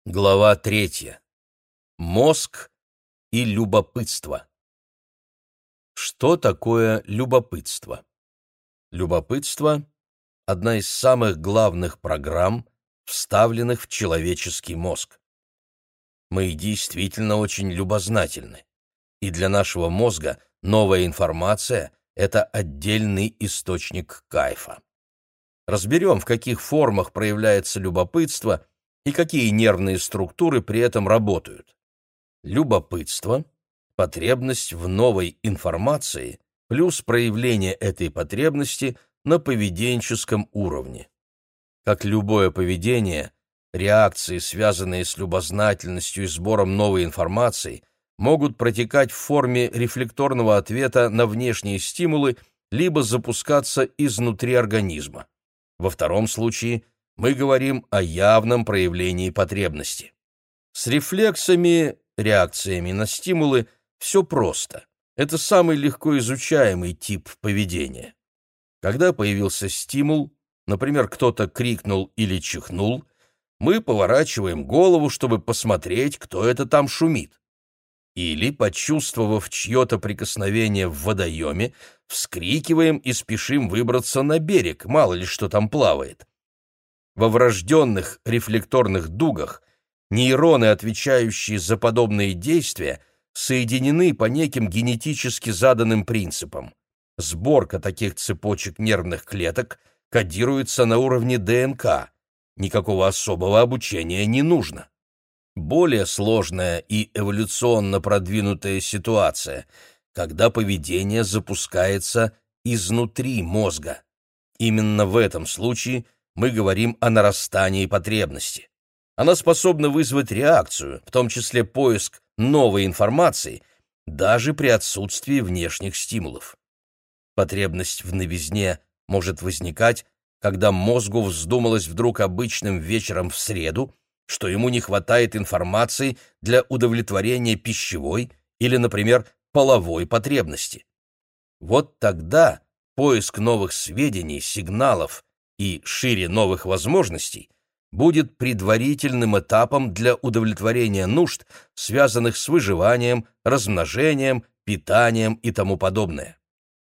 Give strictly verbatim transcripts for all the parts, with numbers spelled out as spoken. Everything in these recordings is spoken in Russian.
Глава третья. Мозг и любопытство. Что такое любопытство? Любопытство — одна из самых главных программ, вставленных в человеческий мозг. Мы действительно очень любознательны, и для нашего мозга новая информация — это отдельный источник кайфа. Разберем, в каких формах проявляется любопытство и какие нервные структуры при этом работают. Любопытство — потребность в новой информации плюс проявление этой потребности на поведенческом уровне. Как любое поведение, реакции, связанные с любознательностью и сбором новой информации, могут протекать в форме рефлекторного ответа на внешние стимулы либо запускаться изнутри организма. Во втором случае мы говорим о явном проявлении потребности. С рефлексами, реакциями на стимулы все просто. Это самый легко изучаемый тип поведения. Когда появился стимул, например, кто-то крикнул или чихнул, мы поворачиваем голову, чтобы посмотреть, кто это там шумит. Или, почувствовав чье-то прикосновение в водоеме, вскрикиваем и спешим выбраться на берег, мало ли что там плавает. Во врожденных рефлекторных дугах нейроны, отвечающие за подобные действия, соединены по неким генетически заданным принципам. Сборка таких цепочек нервных клеток кодируется на уровне ДНК. Никакого особого обучения не нужно. Более сложная и эволюционно продвинутая ситуация, когда поведение запускается изнутри мозга. Именно в этом случае мы говорим о нарастании потребности. Она способна вызвать реакцию, в том числе поиск новой информации, даже при отсутствии внешних стимулов. Потребность в новизне может возникать, когда мозгу вздумалось вдруг обычным вечером в среду, что ему не хватает информации для удовлетворения пищевой или, например, половой потребности. Вот тогда поиск новых сведений, сигналов и шире новых возможностей будет предварительным этапом для удовлетворения нужд, связанных с выживанием, размножением, питанием и тому подобное.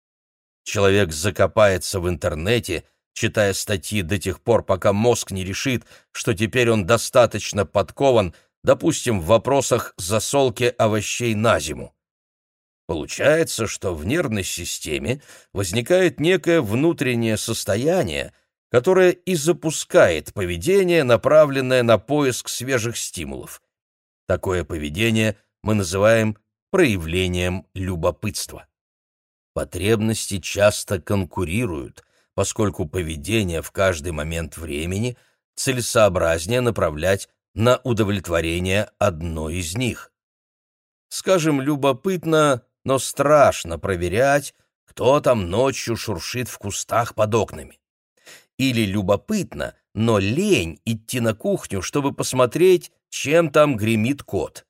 Человек закопается в интернете, читая статьи до тех пор, пока мозг не решит, что теперь он достаточно подкован, допустим, в вопросах засолки овощей на зиму. Получается, что в нервной системе возникает некое внутреннее состояние, которое и запускает поведение, направленное на поиск свежих стимулов. Такое поведение мы называем проявлением любопытства. Потребности часто конкурируют, поскольку поведение в каждый момент времени целесообразнее направлять на удовлетворение одной из них. Скажем, любопытно, но страшно проверять, кто там ночью шуршит в кустах под окнами. Или любопытно, но лень идти на кухню, чтобы посмотреть, чем там гремит кот.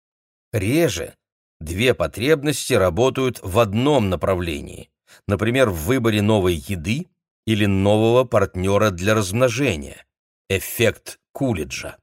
Реже две потребности работают в одном направлении, например, в выборе новой еды или нового партнера для размножения. Эффект Кулиджа.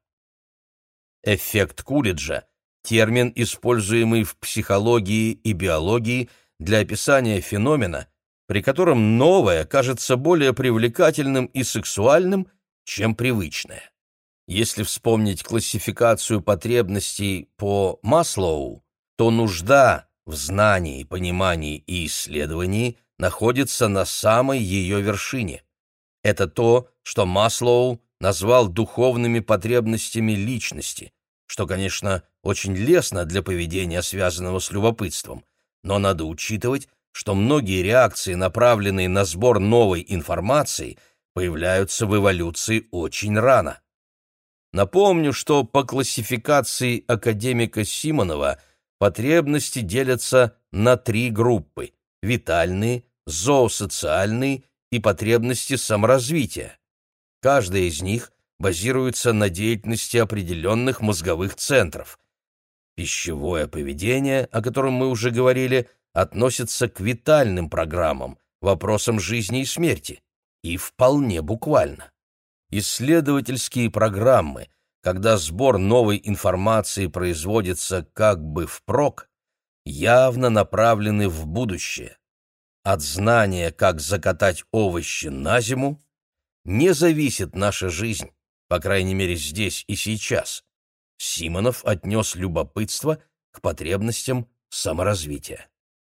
Эффект Кулиджа — термин, используемый в психологии и биологии для описания феномена, при котором новое кажется более привлекательным и сексуальным, чем привычное. Если вспомнить классификацию потребностей по Маслоу, то нужда в знании, понимании и исследовании находится на самой ее вершине. Это то, что Маслоу назвал духовными потребностями личности, что, конечно, очень лестно для поведения, связанного с любопытством, но надо учитывать, что многие реакции, направленные на сбор новой информации, появляются в эволюции очень рано. Напомню, что по классификации академика Симонова потребности делятся на три группы – витальные, зоосоциальные и потребности саморазвития. Каждая из них базируется на деятельности определенных мозговых центров. Пищевое поведение, о котором мы уже говорили, относится к витальным программам, вопросам жизни и смерти, и вполне буквально. Исследовательские программы, когда сбор новой информации производится как бы впрок, явно направлены в будущее. От знания, как закатать овощи на зиму, не зависит наша жизнь, по крайней мере здесь и сейчас. Симонов отнес любопытство к потребностям саморазвития.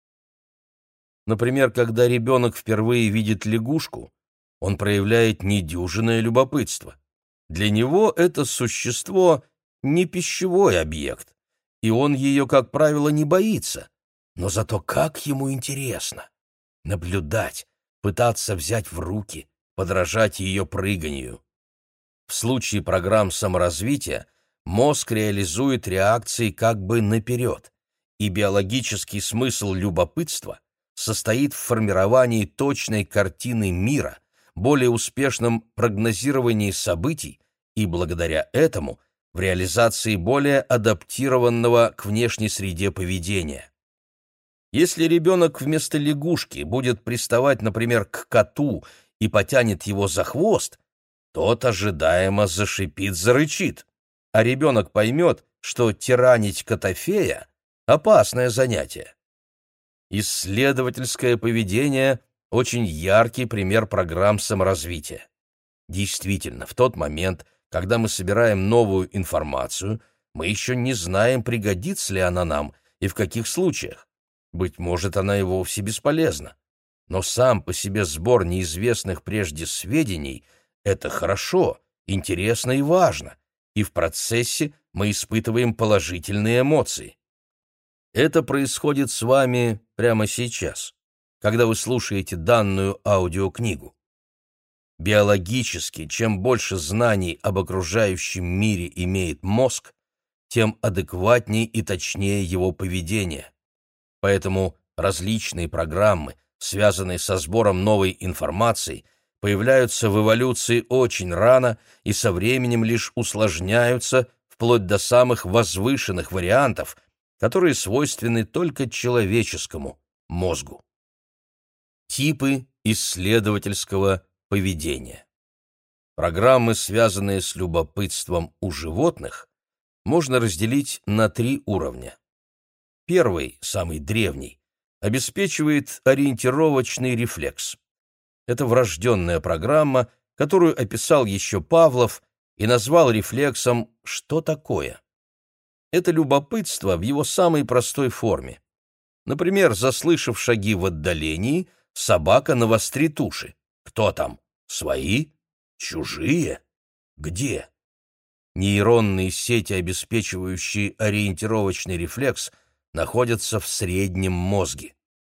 Например, когда ребенок впервые видит лягушку, он проявляет недюжинное любопытство. Для него это существо не пищевой объект, и он ее, как правило, не боится. Но зато как ему интересно наблюдать, пытаться взять в руки, подражать ее прыганию. В случае программ саморазвития мозг реализует реакции как бы наперед, и биологический смысл любопытства состоит в формировании точной картины мира, более успешном прогнозировании событий и, благодаря этому, в реализации более адаптированного к внешней среде поведения. Если ребенок вместо лягушки будет приставать, например, к коту и потянет его за хвост, тот ожидаемо зашипит, зарычит, а ребенок поймет, что тиранить котофея — опасное занятие. Исследовательское поведение — очень яркий пример программ саморазвития. Действительно, в тот момент, когда мы собираем новую информацию, мы еще не знаем, пригодится ли она нам и в каких случаях. Быть может, она и вовсе бесполезна. Но сам по себе сбор неизвестных прежде сведений — это хорошо, интересно и важно, и в процессе мы испытываем положительные эмоции. Это происходит с вами прямо сейчас, когда вы слушаете данную аудиокнигу. Биологически, чем больше знаний об окружающем мире имеет мозг, тем адекватнее и точнее его поведение. Поэтому различные программы, связанные со сбором новой информации, появляются в эволюции очень рано и со временем лишь усложняются вплоть до самых возвышенных вариантов, которые свойственны только человеческому мозгу. Типы исследовательского поведения. Программы, связанные с любопытством у животных, можно разделить на три уровня. Первый, самый древний, обеспечивает ориентировочный рефлекс. Это врожденная программа, которую описал еще Павлов и назвал рефлексом «что такое?». Это любопытство в его самой простой форме. Например, заслышав шаги в отдалении, собака навострит уши. Кто там? Свои? Чужие? Где? Нейронные сети, обеспечивающие ориентировочный рефлекс, находятся в среднем мозге.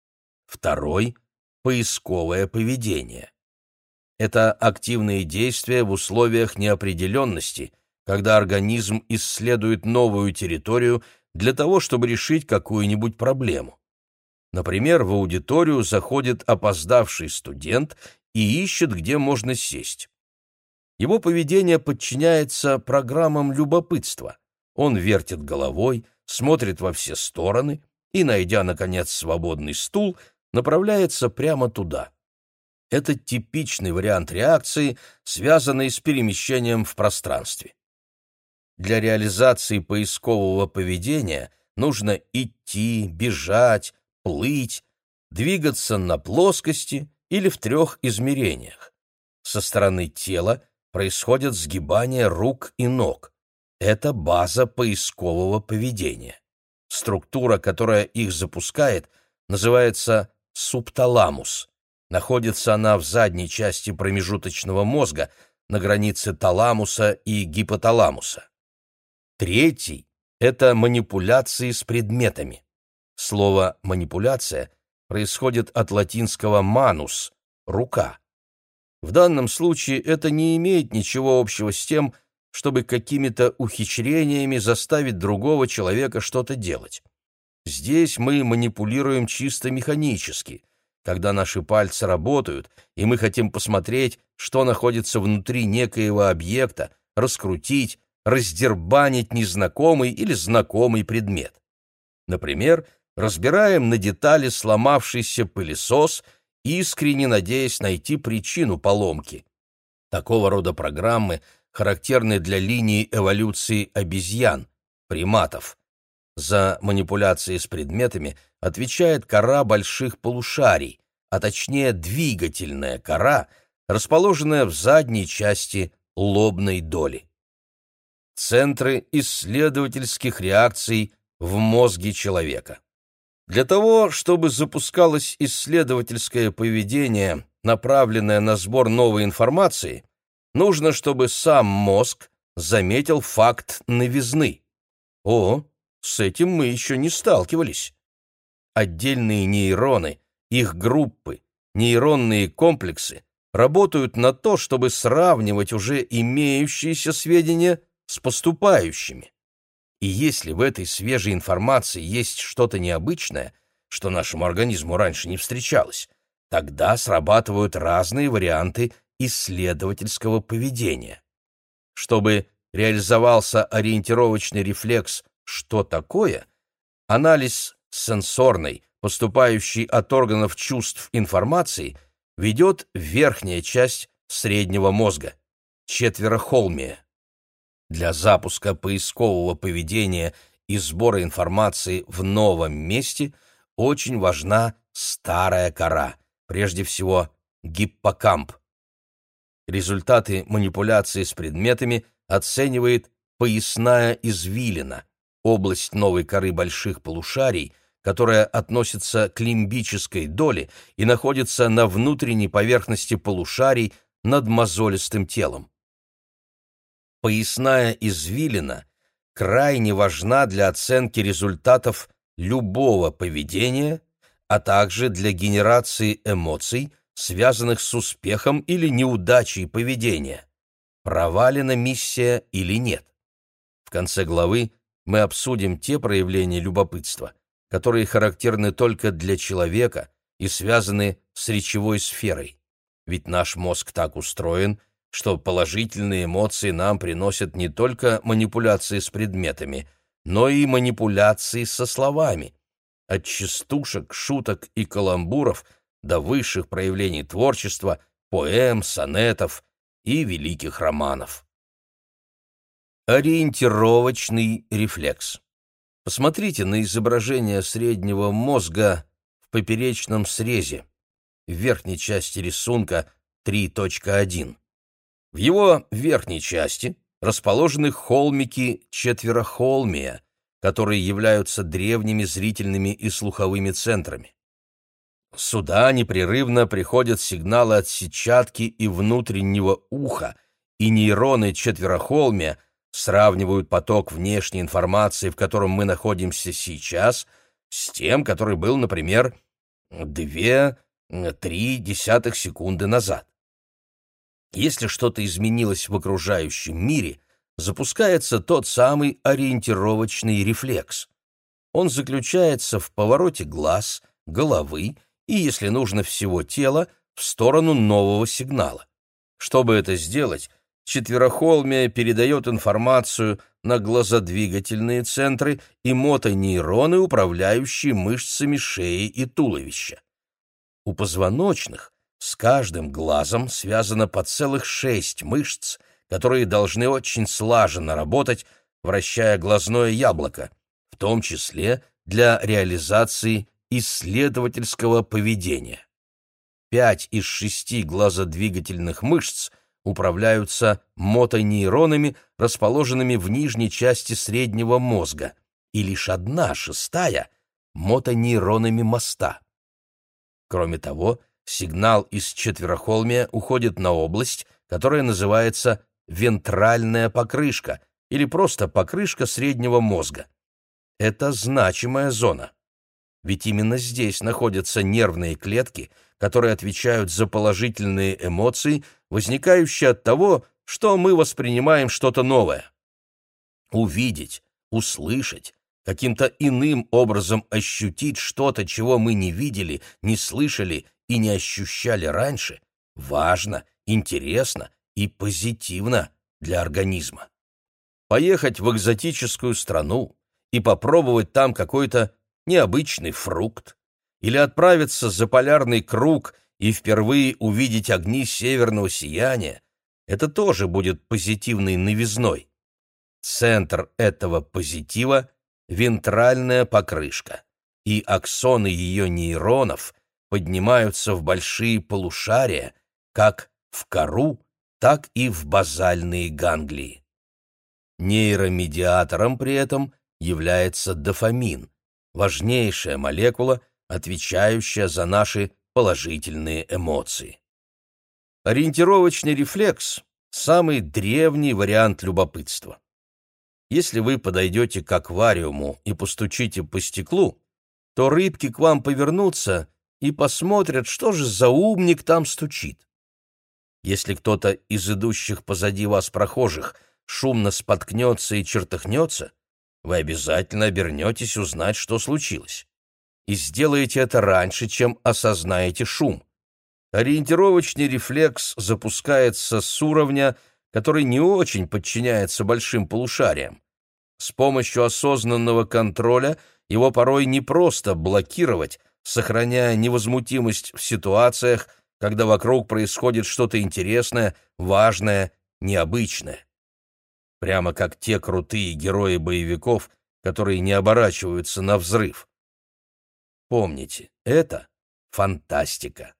Второй — поисковое поведение. Это активные действия в условиях неопределенности, когда организм исследует новую территорию для того, чтобы решить какую-нибудь проблему. Например, в аудиторию заходит опоздавший студент и ищет, где можно сесть. Его поведение подчиняется программам любопытства. Он вертит головой, смотрит во все стороны и, найдя, наконец, свободный стул, направляется прямо туда. Это типичный вариант реакции, связанный с перемещением в пространстве. Для реализации поискового поведения нужно идти, бежать, плыть, двигаться на плоскости или в трех измерениях. Со стороны тела происходит сгибание рук и ног. Это база поискового поведения. Структура, которая их запускает, называется субталамус. Находится она в задней части промежуточного мозга, на границе таламуса и гипоталамуса. Третий — это манипуляции с предметами. Слово «манипуляция» происходит от латинского «manus» — «рука». В данном случае это не имеет ничего общего с тем, чтобы какими-то ухищрениями заставить другого человека что-то делать. Здесь мы манипулируем чисто механически, когда наши пальцы работают, и мы хотим посмотреть, что находится внутри некоего объекта, раскрутить, раздербанить незнакомый или знакомый предмет. Например, разбираем на детали сломавшийся пылесос, искренне надеясь найти причину поломки. Такого рода программы характерны для линии эволюции обезьян, приматов. За манипуляции с предметами отвечает кора больших полушарий, а точнее двигательная кора, расположенная в задней части лобной доли. Центры исследовательских реакций в мозге человека. Для того, чтобы запускалось исследовательское поведение, направленное на сбор новой информации, нужно, чтобы сам мозг заметил факт новизны. О, с этим мы еще не сталкивались. Отдельные нейроны, их группы, нейронные комплексы работают на то, чтобы сравнивать уже имеющиеся сведения с поступающими. И если в этой свежей информации есть что-то необычное, что нашему организму раньше не встречалось, тогда срабатывают разные варианты исследовательского поведения. Чтобы реализовался ориентировочный рефлекс «что такое?», анализ сенсорной, поступающей от органов чувств информации, ведет верхняя часть среднего мозга – четверохолмия. Для запуска поискового поведения и сбора информации в новом месте очень важна старая кора, прежде всего гиппокамп. Результаты манипуляции с предметами оценивает поясная извилина, область новой коры больших полушарий, которая относится к лимбической доле и находится на внутренней поверхности полушарий над мозолистым телом. Поясная извилина крайне важна для оценки результатов любого поведения, а также для генерации эмоций, связанных с успехом или неудачей поведения, провалена миссия или нет. В конце главы мы обсудим те проявления любопытства, которые характерны только для человека и связаны с речевой сферой. Ведь наш мозг так устроен, что положительные эмоции нам приносят не только манипуляции с предметами, но и манипуляции со словами. От частушек, шуток и каламбуров до высших проявлений творчества, поэм, сонетов и великих романов. Ориентировочный рефлекс. Посмотрите на изображение среднего мозга в поперечном срезе, в верхней части рисунка три точка один. В его верхней части расположены холмики четверохолмия, которые являются древними зрительными и слуховыми центрами. Сюда непрерывно приходят сигналы от сетчатки и внутреннего уха, и нейроны четверохолмия сравнивают поток внешней информации, в котором мы находимся сейчас, с тем, который был, например, две-три десятых секунды назад. Если что-то изменилось в окружающем мире, запускается тот самый ориентировочный рефлекс. Он заключается в повороте глаз, головы и, если нужно, всего тела в сторону нового сигнала. Чтобы это сделать, четверохолмие передает информацию на глазодвигательные центры и мотонейроны, управляющие мышцами шеи и туловища. У позвоночных с каждым глазом связано по целых шесть мышц, которые должны очень слаженно работать, вращая глазное яблоко, в том числе для реализации исследовательского поведения. Пять из шести глазодвигательных мышц управляются мотонейронами, расположенными в нижней части среднего мозга, и лишь одна шестая — мотонейронами моста. Кроме того, сигнал из четверохолмия уходит на область, которая называется вентральная покрышка или просто покрышка среднего мозга. Это значимая зона. Ведь именно здесь находятся нервные клетки, которые отвечают за положительные эмоции, возникающие от того, что мы воспринимаем что-то новое. Увидеть, услышать, каким-то иным образом ощутить что-то, чего мы не видели, не слышали и не ощущали раньше, важно, интересно и позитивно для организма. Поехать в экзотическую страну и попробовать там какой-то необычный фрукт, или отправиться за полярный круг и впервые увидеть огни северного сияния, это тоже будет позитивной новизной. Центр этого позитива — вентральная покрышка, и аксоны ее нейронов поднимаются в большие полушария, как в кору, так и в базальные ганглии. Нейромедиатором при этом является дофамин, важнейшая молекула, отвечающая за наши положительные эмоции. Ориентировочный рефлекс — самый древний вариант любопытства. Если вы подойдете к аквариуму и постучите по стеклу, то рыбки к вам повернутся и посмотрят, что же за умник там стучит. Если кто-то из идущих позади вас прохожих шумно споткнется и чертыхнется, вы обязательно обернетесь узнать, что случилось. И сделаете это раньше, чем осознаете шум. Ориентировочный рефлекс запускается с уровня, который не очень подчиняется большим полушариям. С помощью осознанного контроля его порой непросто блокировать, сохраняя невозмутимость в ситуациях, когда вокруг происходит что-то интересное, важное, необычное. Прямо как те крутые герои боевиков, которые не оборачиваются на взрыв. Помните, это фантастика.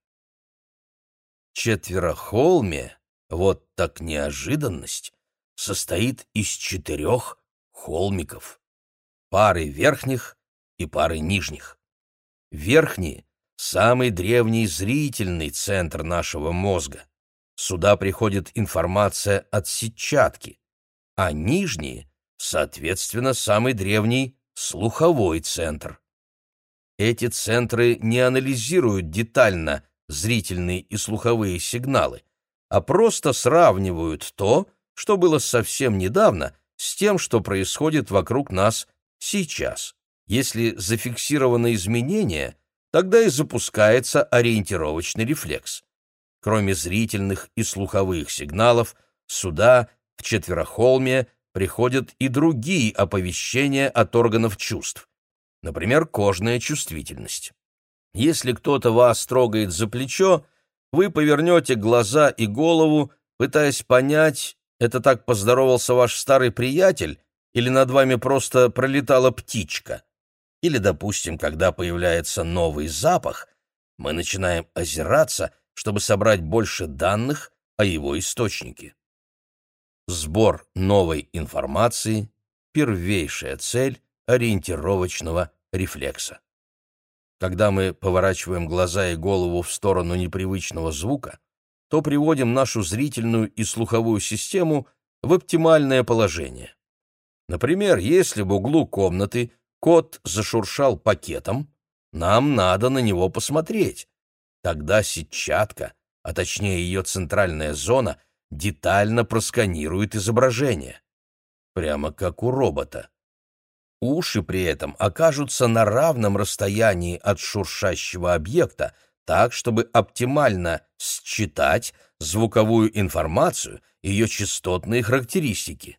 Четверохолмие, вот так неожиданность, состоит из четырех холмиков, пары верхних и пары нижних. Верхние — самый древний зрительный центр нашего мозга. Сюда приходит информация от сетчатки, а нижние, соответственно, самый древний слуховой центр. Эти центры не анализируют детально зрительные и слуховые сигналы, а просто сравнивают то, что было совсем недавно, с тем, что происходит вокруг нас сейчас. Если зафиксировано изменение, тогда и запускается ориентировочный рефлекс. Кроме зрительных и слуховых сигналов, сюда, в четверохолмие, приходят и другие оповещения от органов чувств. Например, кожная чувствительность. Если кто-то вас трогает за плечо, вы повернете глаза и голову, пытаясь понять, это так поздоровался ваш старый приятель или над вами просто пролетала птичка. Или, допустим, когда появляется новый запах, мы начинаем озираться, чтобы собрать больше данных о его источнике. Сбор новой информации — первейшая цель ориентировочного рефлекса. Когда мы поворачиваем глаза и голову в сторону непривычного звука, то приводим нашу зрительную и слуховую систему в оптимальное положение. Например, если в углу комнаты кот зашуршал пакетом, нам надо на него посмотреть. Тогда сетчатка, а точнее ее центральная зона, детально просканирует изображение. Прямо как у робота. Уши при этом окажутся на равном расстоянии от шуршащего объекта, так, чтобы оптимально считать звуковую информацию и ее частотные характеристики.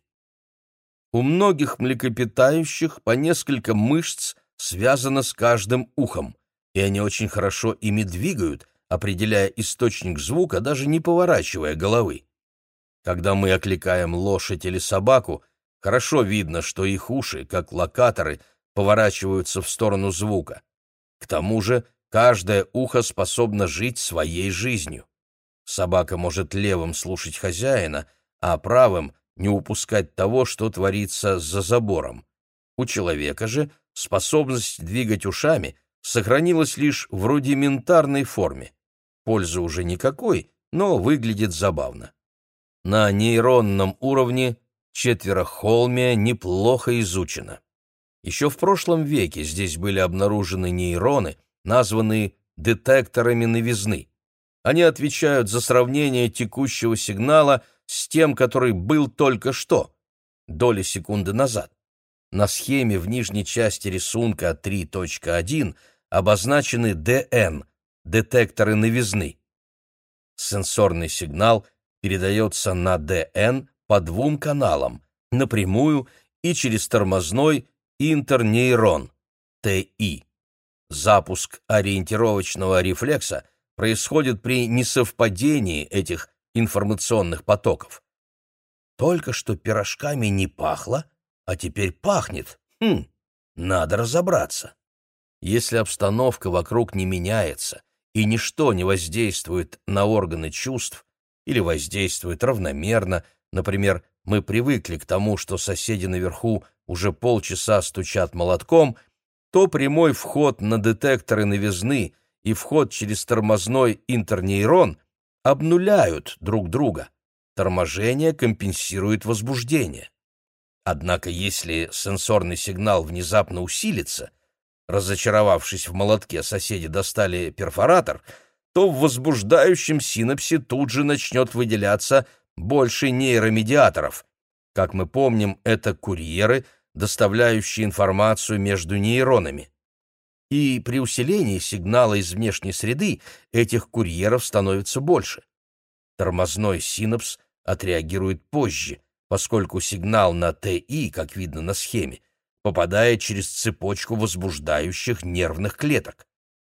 У многих млекопитающих по несколько мышц связано с каждым ухом, и они очень хорошо ими двигают, определяя источник звука, даже не поворачивая головы. Когда мы окликаем лошадь или собаку, хорошо видно, что их уши, как локаторы, поворачиваются в сторону звука. К тому же каждое ухо способно жить своей жизнью. Собака может левым слушать хозяина, а правым не упускать того, что творится за забором. У человека же способность двигать ушами сохранилась лишь в рудиментарной форме. Пользы уже никакой, но выглядит забавно. На нейронном уровне четверохолмие неплохо изучено. Еще в прошлом веке здесь были обнаружены нейроны, названные детекторами новизны. Они отвечают за сравнение текущего сигнала с тем, который был только что, доли секунды назад. На схеме в нижней части рисунка три точка один обозначены ди эн – детекторы новизны. Сенсорный сигнал передается на ди эн по двум каналам – напрямую и через тормозной интернейрон – ти и. Запуск ориентировочного рефлекса происходит при несовпадении этих информационных потоков. Только что пирожками не пахло, а теперь пахнет. Хм, надо разобраться. Если обстановка вокруг не меняется и ничто не воздействует на органы чувств или воздействует равномерно, например, мы привыкли к тому, что соседи наверху уже полчаса стучат молотком, то прямой вход на детекторы новизны и вход через тормозной интернейрон обнуляют друг друга. Торможение компенсирует возбуждение. Однако если сенсорный сигнал внезапно усилится, разочаровавшись в молотке, соседи достали перфоратор, то в возбуждающем синапсе тут же начнет выделяться больше нейромедиаторов. Как мы помним, это курьеры, доставляющие информацию между нейронами. И при усилении сигнала из внешней среды этих курьеров становится больше. Тормозной синапс отреагирует позже, поскольку сигнал на ТИ, как видно на схеме, попадает через цепочку возбуждающих нервных клеток.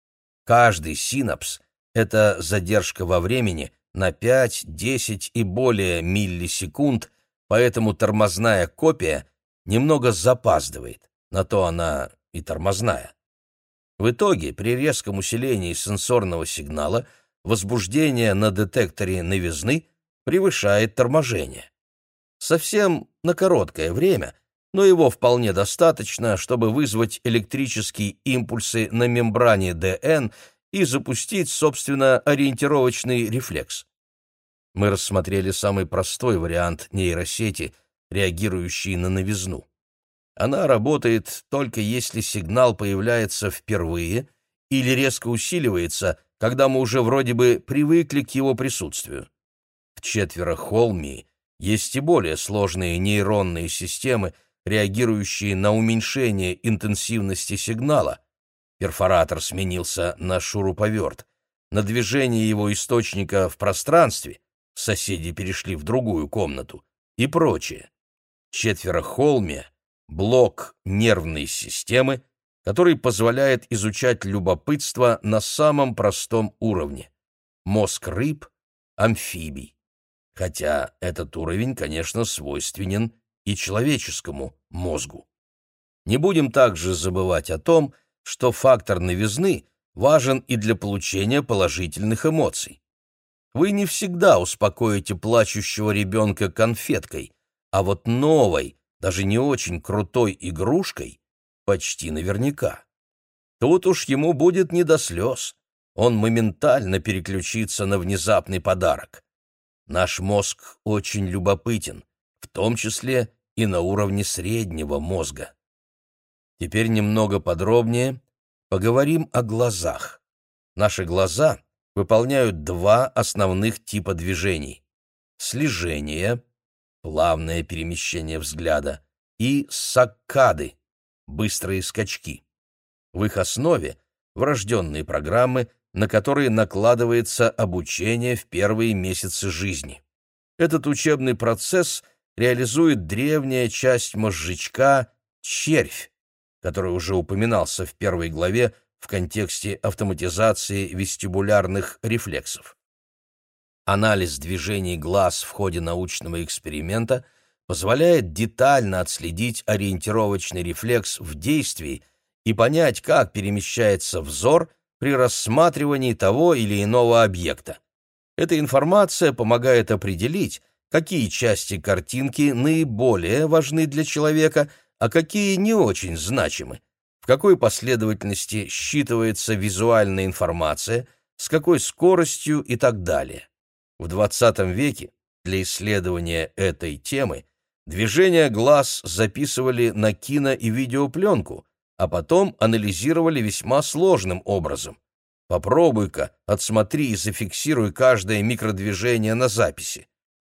Каждый синапс — это задержка во времени на пять, десять и более миллисекунд, поэтому тормозная копия немного запаздывает, на то она и тормозная. В итоге, при резком усилении сенсорного сигнала, возбуждение на детекторе новизны превышает торможение. Совсем на короткое время, но его вполне достаточно, чтобы вызвать электрические импульсы на мембране ДН и запустить, собственно, ориентировочный рефлекс. Мы рассмотрели самый простой вариант нейросети, реагирующий на новизну. Она работает только если сигнал появляется впервые или резко усиливается, когда мы уже вроде бы привыкли к его присутствию. В четверохолмии есть и более сложные нейронные системы, реагирующие на уменьшение интенсивности сигнала. Перфоратор сменился на шуруповерт. На движение его источника в пространстве соседи перешли в другую комнату и прочее. Четверохолмия — блок нервной системы, который позволяет изучать любопытство на самом простом уровне. Мозг рыб, амфибий. Хотя этот уровень, конечно, свойственен и человеческому мозгу. Не будем также забывать о том, что фактор новизны важен и для получения положительных эмоций. Вы не всегда успокоите плачущего ребенка конфеткой, а вот новой, даже не очень крутой игрушкой почти наверняка. Тут уж ему будет не до слез, он моментально переключится на внезапный подарок. Наш мозг очень любопытен, в том числе и на уровне среднего мозга. Теперь немного подробнее поговорим о глазах. Наши глаза выполняют два основных типа движений: слежение, плавное перемещение взгляда, и саккады, быстрые скачки. В их основе врожденные программы, на которые накладывается обучение в первые месяцы жизни. Этот учебный процесс реализует древняя часть мозжечка — червь, который уже упоминался в первой главе в контексте автоматизации вестибулярных рефлексов. Анализ движений глаз в ходе научного эксперимента позволяет детально отследить ориентировочный рефлекс в действии и понять, как перемещается взор при рассматривании того или иного объекта. Эта информация помогает определить, какие части картинки наиболее важны для человека, а какие не очень значимы, в какой последовательности считывается визуальная информация, с какой скоростью и так далее. В двадцатом веке для исследования этой темы движения глаз записывали на кино- и видеопленку, а потом анализировали весьма сложным образом. Попробуй-ка, отсмотри и зафиксируй каждое микродвижение на записи.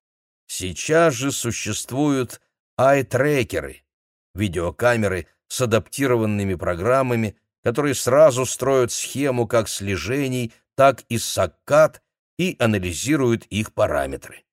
Сейчас же существуют ай-трекеры, видеокамеры с адаптированными программами, которые сразу строят схему как слежений, так и саккад и анализируют их параметры.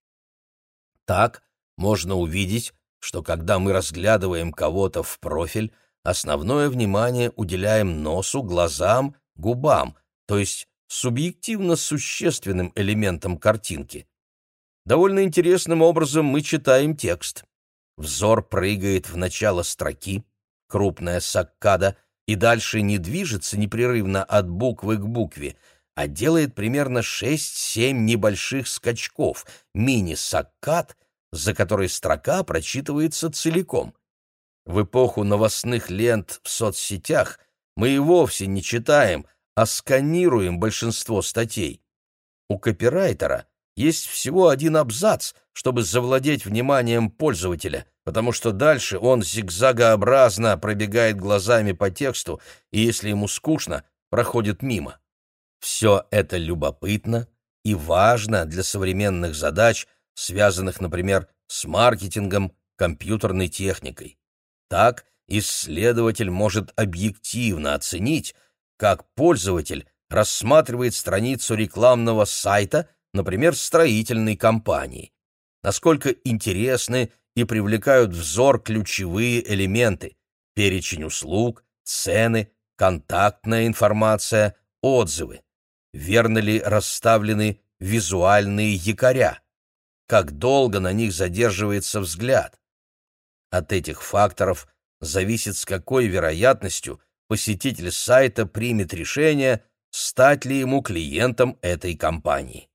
Так можно увидеть, что когда мы разглядываем кого-то в профиль, основное внимание уделяем носу, глазам, губам, то есть субъективно существенным элементам картинки. Довольно интересным образом мы читаем текст. Взор прыгает в начало строки, крупная саккада, и дальше не движется непрерывно от буквы к букве, а делает примерно шесть-семь небольших скачков, мини-саккад, за которой строка прочитывается целиком. В эпоху новостных лент в соцсетях мы и вовсе не читаем, а сканируем большинство статей. У копирайтера есть всего один абзац, чтобы завладеть вниманием пользователя, потому что дальше он зигзагообразно пробегает глазами по тексту и, если ему скучно, проходит мимо. Все это любопытно и важно для современных задач, связанных, например, с маркетингом, компьютерной техникой. Так исследователь может объективно оценить, как пользователь рассматривает страницу рекламного сайта, например, строительной компании. Насколько интересны и привлекают взор ключевые элементы: перечень услуг, цены, контактная информация, отзывы. Верно ли расставлены визуальные якоря? Как долго на них задерживается взгляд? От этих факторов зависит, с какой вероятностью посетитель сайта примет решение, стать ли ему клиентом этой компании.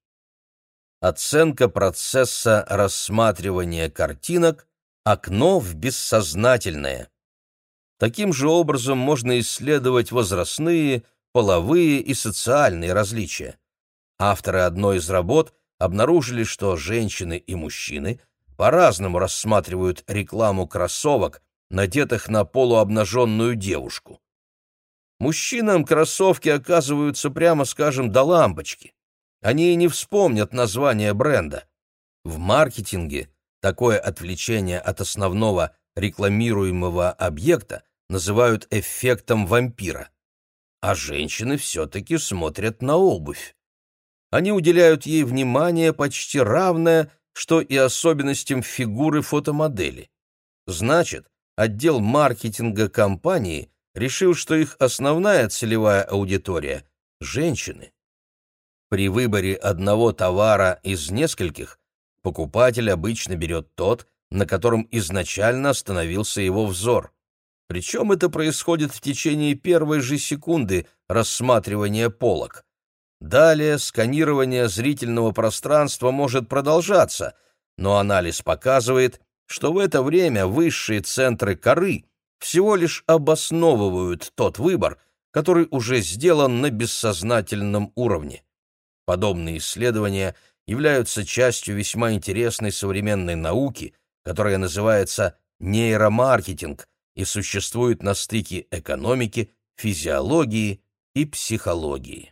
Оценка процесса рассматривания картинок — окно в бессознательное. Таким же образом можно исследовать возрастные, половые и социальные различия. Авторы одной из работ обнаружили, что женщины и мужчины по-разному рассматривают рекламу кроссовок, надетых на полуобнаженную девушку. Мужчинам кроссовки оказываются, прямо скажем, до лампочки. Они и не вспомнят название бренда. В маркетинге такое отвлечение от основного рекламируемого объекта называют эффектом вампира. А женщины все-таки смотрят на обувь. Они уделяют ей внимание почти равное, что и особенностям фигуры фотомодели. Значит, отдел маркетинга компании решил, что их основная целевая аудитория – женщины. При выборе одного товара из нескольких покупатель обычно берет тот, на котором изначально остановился его взор. Причем это происходит в течение первой же секунды рассматривания полок. Далее сканирование зрительного пространства может продолжаться, но анализ показывает, что в это время высшие центры коры всего лишь обосновывают тот выбор, который уже сделан на бессознательном уровне. Подобные исследования являются частью весьма интересной современной науки, которая называется нейромаркетинг и существует на стыке экономики, физиологии и психологии.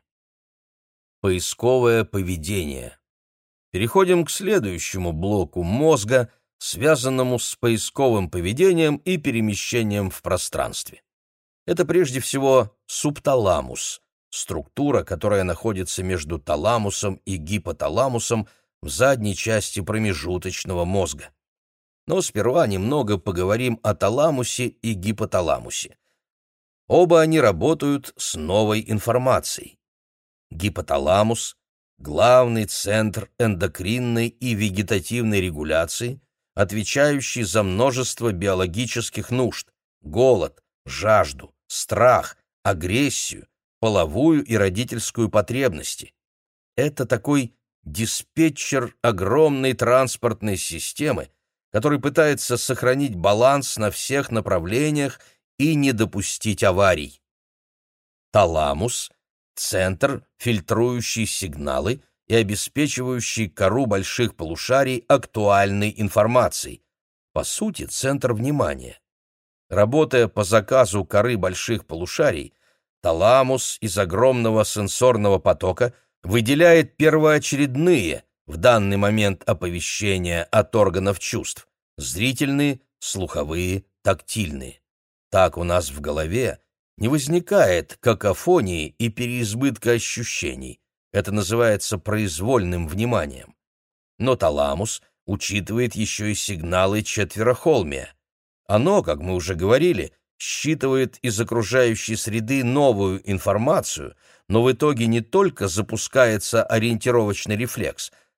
Поисковое поведение. Переходим к следующему блоку мозга, связанному с поисковым поведением и перемещением в пространстве. Это прежде всего субталамус, структура, которая находится между таламусом и гипоталамусом в задней части промежуточного мозга. Но сперва немного поговорим о таламусе и гипоталамусе. Оба они работают с новой информацией. Гипоталамус — главный центр эндокринной и вегетативной регуляции, отвечающий за множество биологических нужд — голод, жажду, страх, агрессию, половую и родительскую потребности. Это такой диспетчер огромной транспортной системы, который пытается сохранить баланс на всех направлениях и не допустить аварий. Таламус — центр, фильтрующий сигналы и обеспечивающий кору больших полушарий актуальной информацией. По сути, центр внимания. Работая по заказу коры больших полушарий, таламус из огромного сенсорного потока выделяет первоочередные в данный момент оповещения от органов чувств — зрительные, слуховые, тактильные. Так у нас в голове не возникает какофонии и переизбытка ощущений. Это называется произвольным вниманием. Но таламус учитывает еще и сигналы четверохолмия. Оно, как мы уже говорили, считывает из окружающей среды новую информацию, но в итоге не только запускается ориентировочный рефлекс,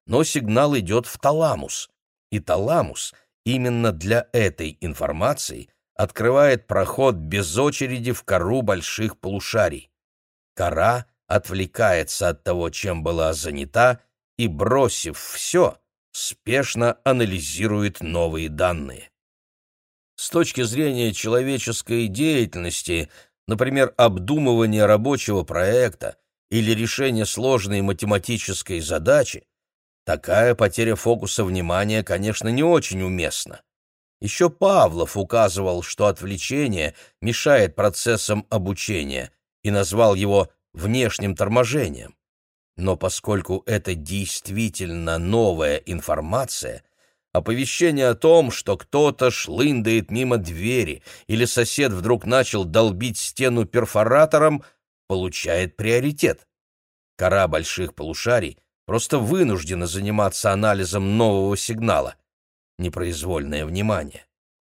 но сигнал идет в таламус, и таламус именно для этой информации открывает проход без очереди в кору больших полушарий. Кора отвлекается от того, чем была занята, и, бросив все, спешно анализирует новые данные. С точки зрения человеческой деятельности, например, обдумывания рабочего проекта или решения сложной математической задачи, такая потеря фокуса внимания, конечно, не очень уместна. Еще Павлов указывал, что отвлечение мешает процессам обучения, и назвал его внешним торможением. Но поскольку это действительно новая информация, оповещение о том, что кто-то шлындает мимо двери или сосед вдруг начал долбить стену перфоратором, получает приоритет. Кора больших полушарий просто вынуждена заниматься анализом нового сигнала. Непроизвольное внимание.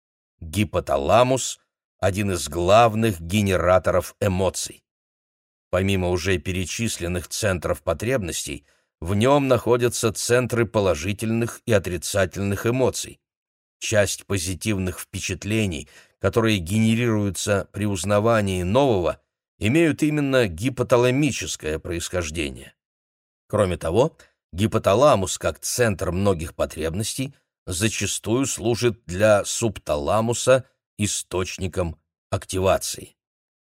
Гипоталамус – один из главных генераторов эмоций. Помимо уже перечисленных центров потребностей, в нем находятся центры положительных и отрицательных эмоций. Часть позитивных впечатлений, которые генерируются при узнавании нового, имеют именно гипоталамическое происхождение. Кроме того, гипоталамус, как центр многих потребностей, зачастую служит для субталамуса источником активации.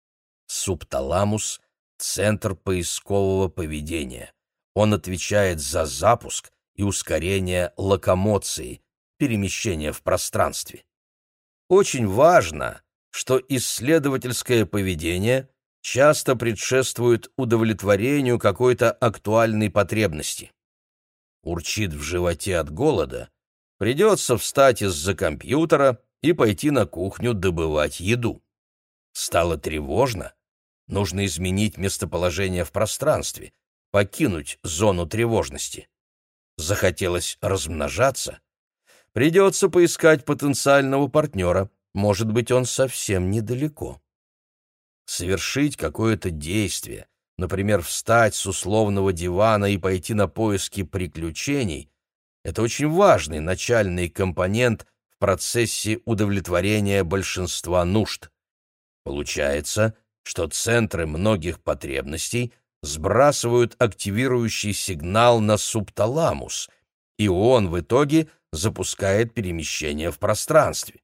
Субталамус — центр поискового поведения. Он отвечает за запуск и ускорение локомоции, перемещения в пространстве. Очень важно, что исследовательское поведение часто предшествует удовлетворению какой-то актуальной потребности. Урчит в животе от голода, придется встать из-за компьютера и пойти на кухню добывать еду. Стало тревожно, нужно изменить местоположение в пространстве, покинуть зону тревожности. Захотелось размножаться, придется поискать потенциального партнера, может быть, он совсем недалеко. Совершить какое-то действие, например, встать с условного дивана и пойти на поиски приключений, это очень важный начальный компонент в процессе удовлетворения большинства нужд. Получается, что центры многих потребностей сбрасывают активирующий сигнал на субталамус, и он в итоге запускает перемещение в пространстве.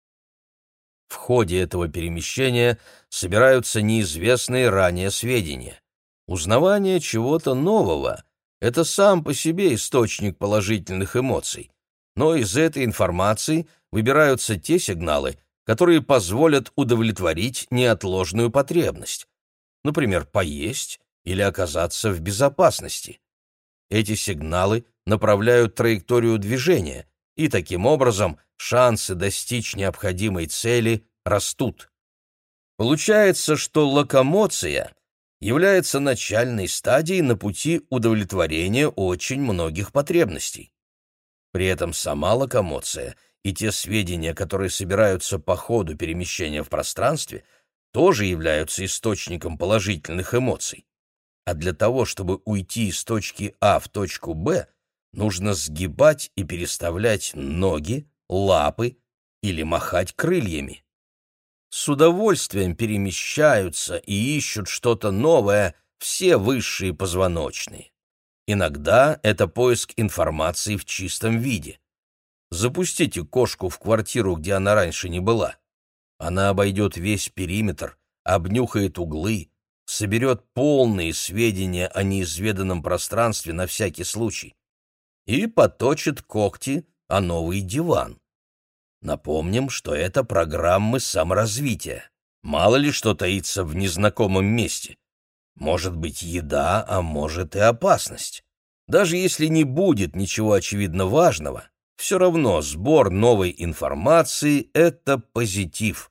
В ходе этого перемещения собираются неизвестные ранее сведения. Узнавание чего-то нового — это сам по себе источник положительных эмоций, но из этой информации выбираются те сигналы, которые позволят удовлетворить неотложную потребность, например, поесть или оказаться в безопасности. Эти сигналы направляют траекторию движения, и таким образом шансы достичь необходимой цели растут. Получается, что локомоция является начальной стадией на пути удовлетворения очень многих потребностей. При этом сама локомоция и те сведения, которые собираются по ходу перемещения в пространстве, тоже являются источником положительных эмоций. А для того, чтобы уйти из точки А в точку Б, нужно сгибать и переставлять ноги, лапы или махать крыльями. С удовольствием перемещаются и ищут что-то новое все высшие позвоночные. Иногда это поиск информации в чистом виде. Запустите кошку в квартиру, где она раньше не была. Она обойдет весь периметр, обнюхает углы, соберет полные сведения о неизведанном пространстве на всякий случай и поточит когти о новый диван. Напомним, что это программы саморазвития. Мало ли что таится в незнакомом месте. Может быть еда, а может и опасность. Даже если не будет ничего очевидно важного, все равно сбор новой информации — это позитив.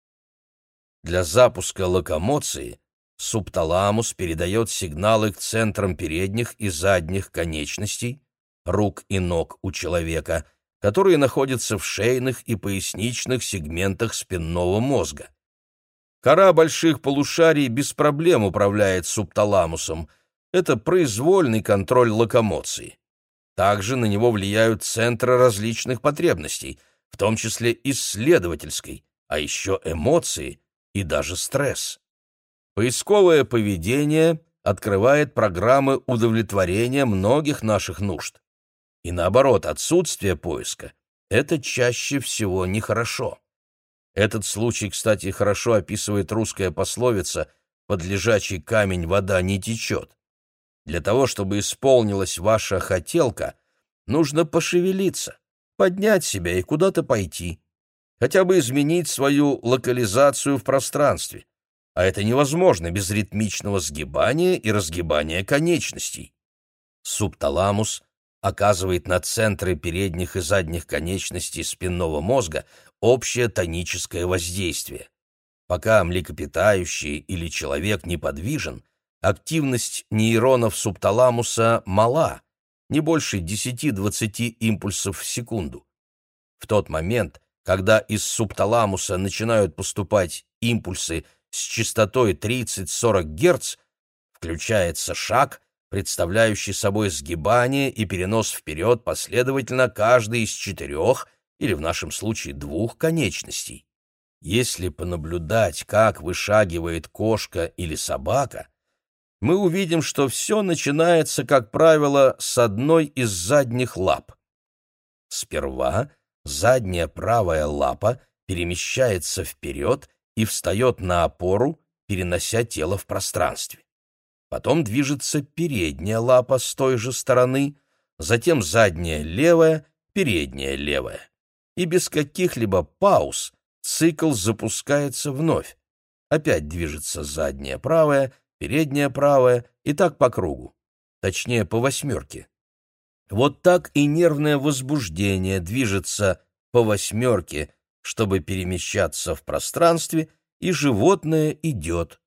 Для запуска локомоции субталамус передает сигналы к центрам передних и задних конечностей, рук и ног у человека, которые находятся в шейных и поясничных сегментах спинного мозга. Кора больших полушарий без проблем управляет субталамусом. Это произвольный контроль локомоции. Также на него влияют центры различных потребностей, в том числе исследовательской, а еще эмоции и даже стресс. Поисковое поведение открывает программы удовлетворения многих наших нужд. И наоборот, отсутствие поиска — это чаще всего нехорошо. Этот случай, кстати, хорошо описывает русская пословица «под лежачий камень вода не течет». Для того, чтобы исполнилась ваша хотелка, нужно пошевелиться, поднять себя и куда-то пойти, хотя бы изменить свою локализацию в пространстве. А это невозможно без ритмичного сгибания и разгибания конечностей. Субталамус оказывает на центры передних и задних конечностей спинного мозга общее тоническое воздействие. Пока млекопитающий или человек неподвижен, активность нейронов субталамуса мала, не больше десяти-двадцати импульсов в секунду. В тот момент, когда из субталамуса начинают поступать импульсы с частотой тридцать-сорок Гц, включается шаг, представляющий собой сгибание и перенос вперед последовательно каждой из четырех, или в нашем случае двух конечностей. Если понаблюдать, как вышагивает кошка или собака, мы увидим, что все начинается, как правило, с одной из задних лап. Сперва задняя правая лапа перемещается вперед и встает на опору, перенося тело в пространстве. Потом движется передняя лапа с той же стороны, затем задняя левая, передняя левая. И без каких-либо пауз цикл запускается вновь. Опять движется задняя правая, передняя правая и так по кругу, точнее по восьмерке. Вот так и нервное возбуждение движется по восьмерке, чтобы перемещаться в пространстве, и животное идет.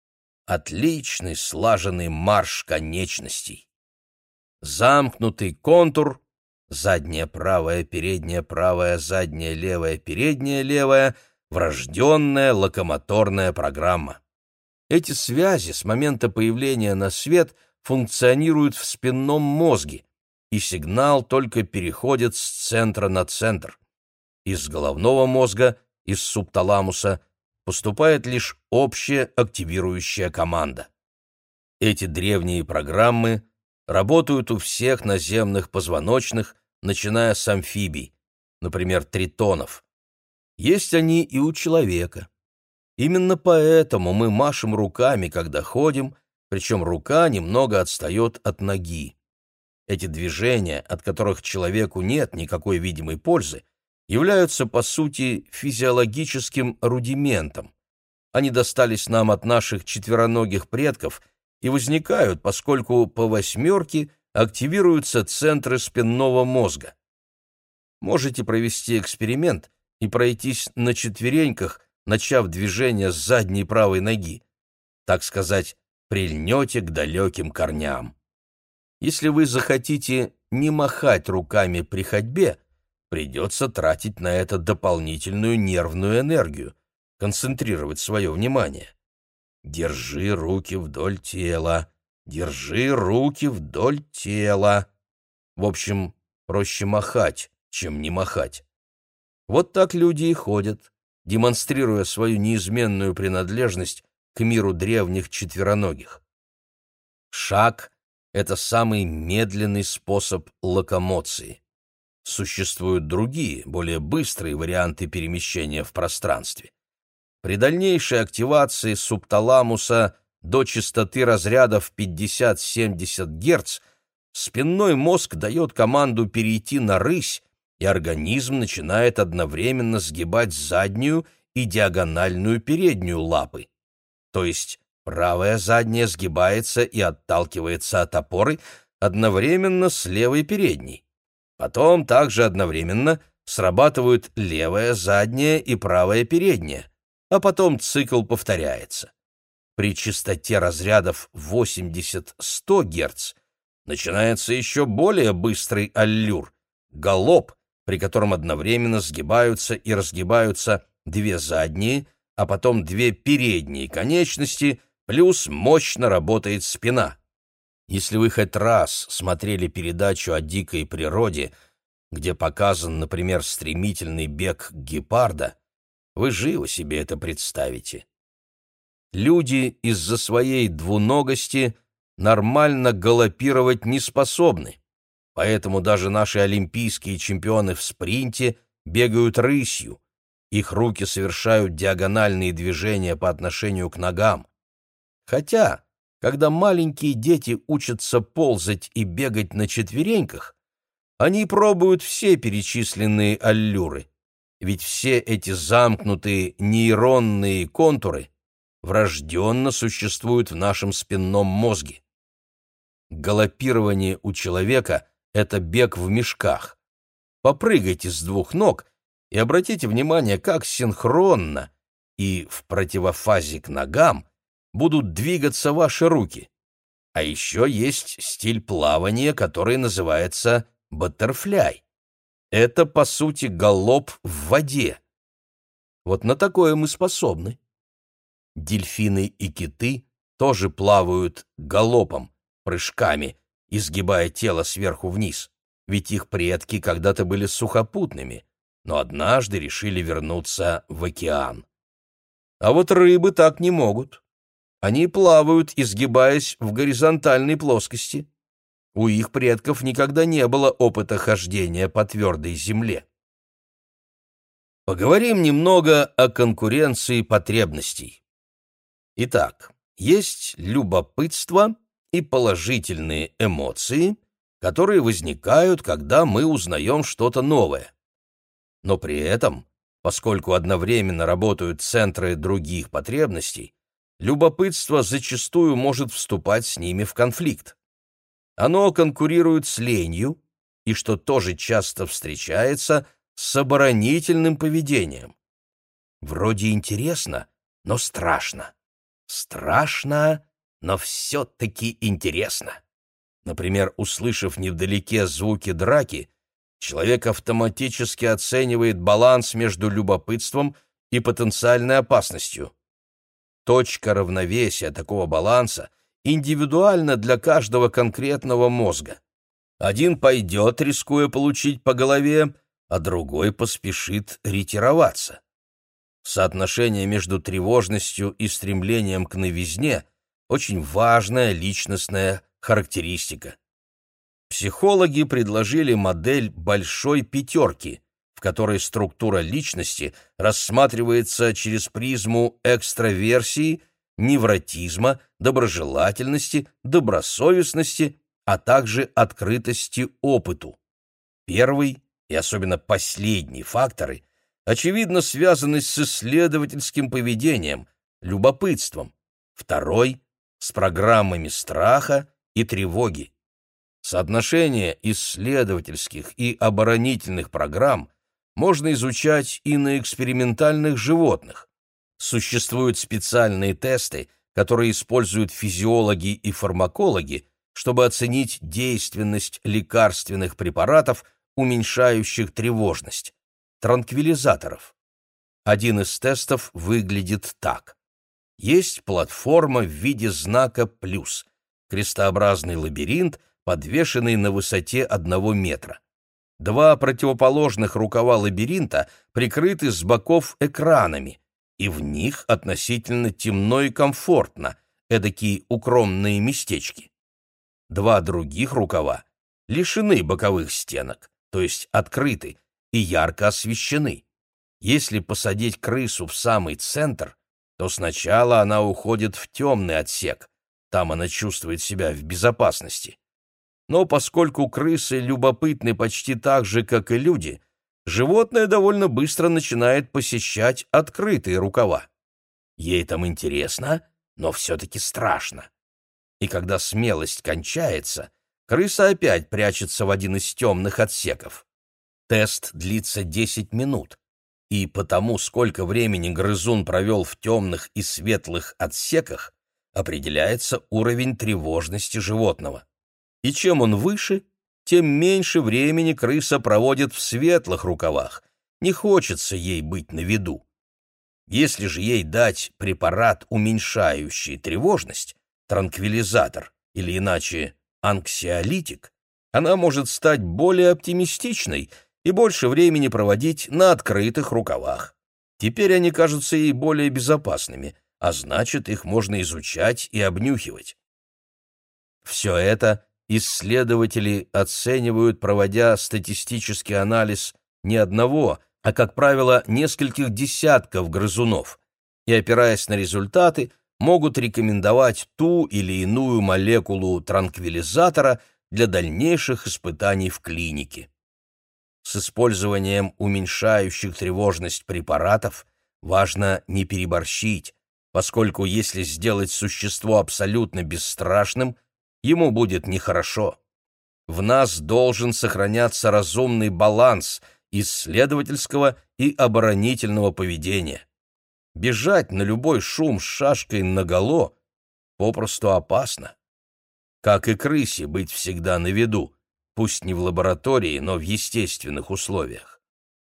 Отличный слаженный марш конечностей. Замкнутый контур, задняя правая, передняя правая, задняя левая, передняя левая, врожденная локомоторная программа. Эти связи с момента появления на свет функционируют в спинном мозге, и сигнал только переходит с центра на центр. Из головного мозга, из субталамуса, поступает лишь общая активирующая команда. Эти древние программы работают у всех наземных позвоночных, начиная с амфибий, например, тритонов. Есть они и у человека. Именно поэтому мы машем руками, когда ходим, причем рука немного отстает от ноги. Эти движения, от которых человеку нет никакой видимой пользы, являются, по сути, физиологическим рудиментом. Они достались нам от наших четвероногих предков и возникают, поскольку по восьмерке активируются центры спинного мозга. Можете провести эксперимент и пройтись на четвереньках, начав движение с задней правой ноги. Так сказать, прильнете к далеким корням. Если вы захотите не махать руками при ходьбе, придется тратить на это дополнительную нервную энергию, концентрировать свое внимание. Держи руки вдоль тела, держи руки вдоль тела. В общем, проще махать, чем не махать. Вот так люди и ходят, демонстрируя свою неизменную принадлежность к миру древних четвероногих. Шаг — это самый медленный способ локомоции. Существуют другие, более быстрые варианты перемещения в пространстве. При дальнейшей активации субталамуса до частоты разрядов пятьдесят-семьдесят Гц спинной мозг дает команду перейти на рысь, и организм начинает одновременно сгибать заднюю и диагональную переднюю лапы. То есть правая задняя сгибается и отталкивается от опоры одновременно с левой передней. Потом также одновременно срабатывают левая задняя и правая передняя, а потом цикл повторяется. При частоте разрядов восемьдесят-сто Гц начинается еще более быстрый аллюр — галоп, при котором одновременно сгибаются и разгибаются две задние, а потом две передние конечности, плюс мощно работает спина. Если вы хоть раз смотрели передачу о дикой природе, где показан, например, стремительный бег гепарда, вы живо себе это представите. Люди из-за своей двуногости нормально галопировать не способны, поэтому даже наши олимпийские чемпионы в спринте бегают рысью, их руки совершают диагональные движения по отношению к ногам. Хотя, когда маленькие дети учатся ползать и бегать на четвереньках, они пробуют все перечисленные аллюры, ведь все эти замкнутые нейронные контуры врожденно существуют в нашем спинном мозге. Галопирование у человека — это бег в мешках. Попрыгайте с двух ног и обратите внимание, как синхронно и в противофазе к ногам будут двигаться ваши руки. А еще есть стиль плавания, который называется баттерфляй. Это, по сути, галоп в воде. Вот на такое мы способны. Дельфины и киты тоже плавают галопом, прыжками, изгибая тело сверху вниз, ведь их предки когда-то были сухопутными, но однажды решили вернуться в океан. А вот рыбы так не могут. Они плавают, изгибаясь в горизонтальной плоскости. У их предков никогда не было опыта хождения по твердой земле. Поговорим немного о конкуренции потребностей. Итак, есть любопытство и положительные эмоции, которые возникают, когда мы узнаем что-то новое. Но при этом, поскольку одновременно работают центры других потребностей, любопытство зачастую может вступать с ними в конфликт. Оно конкурирует с ленью, и, что тоже часто встречается, с оборонительным поведением. Вроде интересно, но страшно. Страшно, но все-таки интересно. Например, услышав невдалеке звуки драки, человек автоматически оценивает баланс между любопытством и потенциальной опасностью. Точка равновесия такого баланса индивидуальна для каждого конкретного мозга. Один пойдет, рискуя получить по голове, а другой поспешит ретироваться. Соотношение между тревожностью и стремлением к новизне – очень важная личностная характеристика. Психологи предложили модель большой пятерки, в которой структура личности рассматривается через призму экстраверсии, невротизма, доброжелательности, добросовестности, а также открытости опыту. Первый и особенно последний факторы очевидно связаны с исследовательским поведением, любопытством, второй – с программами страха и тревоги. Соотношение исследовательских и оборонительных программ можно изучать и на экспериментальных животных. Существуют специальные тесты, которые используют физиологи и фармакологи, чтобы оценить действенность лекарственных препаратов, уменьшающих тревожность, транквилизаторов. Один из тестов выглядит так. Есть платформа в виде знака «плюс», крестообразный лабиринт, подвешенный на высоте одного метра. Два противоположных рукава лабиринта прикрыты с боков экранами, и в них относительно темно и комфортно, эдакие укромные местечки. Два других рукава лишены боковых стенок, то есть открыты и ярко освещены. Если посадить крысу в самый центр, то сначала она уходит в темный отсек, там она чувствует себя в безопасности. Но поскольку крысы любопытны почти так же, как и люди, животное довольно быстро начинает посещать открытые рукава. Ей там интересно, но все-таки страшно. И когда смелость кончается, крыса опять прячется в один из темных отсеков. Тест длится десять минут, и потому, сколько времени грызун провел в темных и светлых отсеках, определяется уровень тревожности животного. И чем он выше, тем меньше времени крыса проводит в светлых рукавах, не хочется ей быть на виду. Если же ей дать препарат, уменьшающий тревожность, транквилизатор или иначе анксиолитик, она может стать более оптимистичной и больше времени проводить на открытых рукавах. Теперь они кажутся ей более безопасными, а значит, их можно изучать и обнюхивать. Все это исследователи оценивают, проводя статистический анализ не одного, а, как правило, нескольких десятков грызунов, и, опираясь на результаты, могут рекомендовать ту или иную молекулу транквилизатора для дальнейших испытаний в клинике. С использованием уменьшающих тревожность препаратов важно не переборщить, поскольку если сделать существо абсолютно бесстрашным, ему будет нехорошо. В нас должен сохраняться разумный баланс исследовательского и оборонительного поведения. Бежать на любой шум с шашкой наголо попросту опасно. Как и крысе быть всегда на виду, пусть не в лаборатории, но в естественных условиях.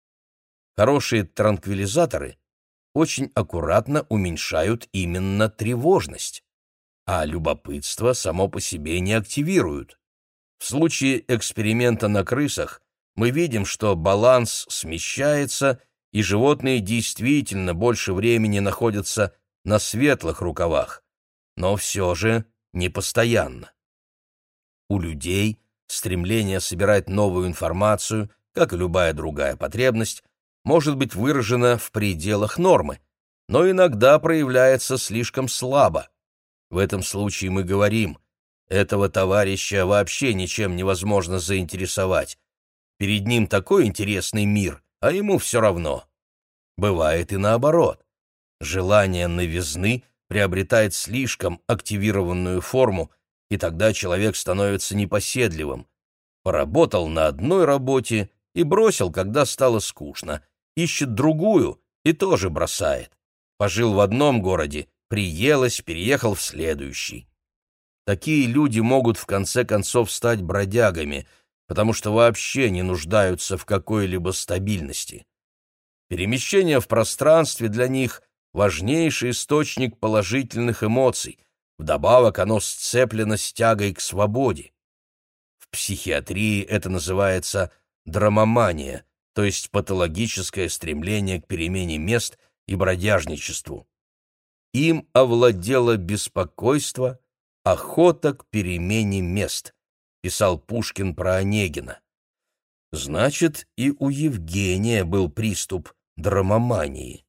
Хорошие транквилизаторы очень аккуратно уменьшают именно тревожность, а любопытство само по себе не активируют. В случае эксперимента на крысах мы видим, что баланс смещается, и животные действительно больше времени находятся на светлых рукавах, но все же не постоянно. У людей стремление собирать новую информацию, как и любая другая потребность, может быть выражено в пределах нормы, но иногда проявляется слишком слабо. В этом случае мы говорим: этого товарища вообще ничем невозможно заинтересовать. Перед ним такой интересный мир, а ему все равно. Бывает и наоборот. Желание новизны приобретает слишком активированную форму, и тогда человек становится непоседливым. Поработал на одной работе и бросил, когда стало скучно. Ищет другую и тоже бросает. Пожил в одном городе, приелось, переехал в следующий. Такие люди могут в конце концов стать бродягами, потому что вообще не нуждаются в какой-либо стабильности. Перемещение в пространстве для них – важнейший источник положительных эмоций, вдобавок оно сцеплено с тягой к свободе. В психиатрии это называется драмомания, то есть патологическое стремление к перемене мест и бродяжничеству. Им овладело беспокойство, охота к перемене мест, писал Пушкин про Онегина. Значит, и у Евгения был приступ драмомании.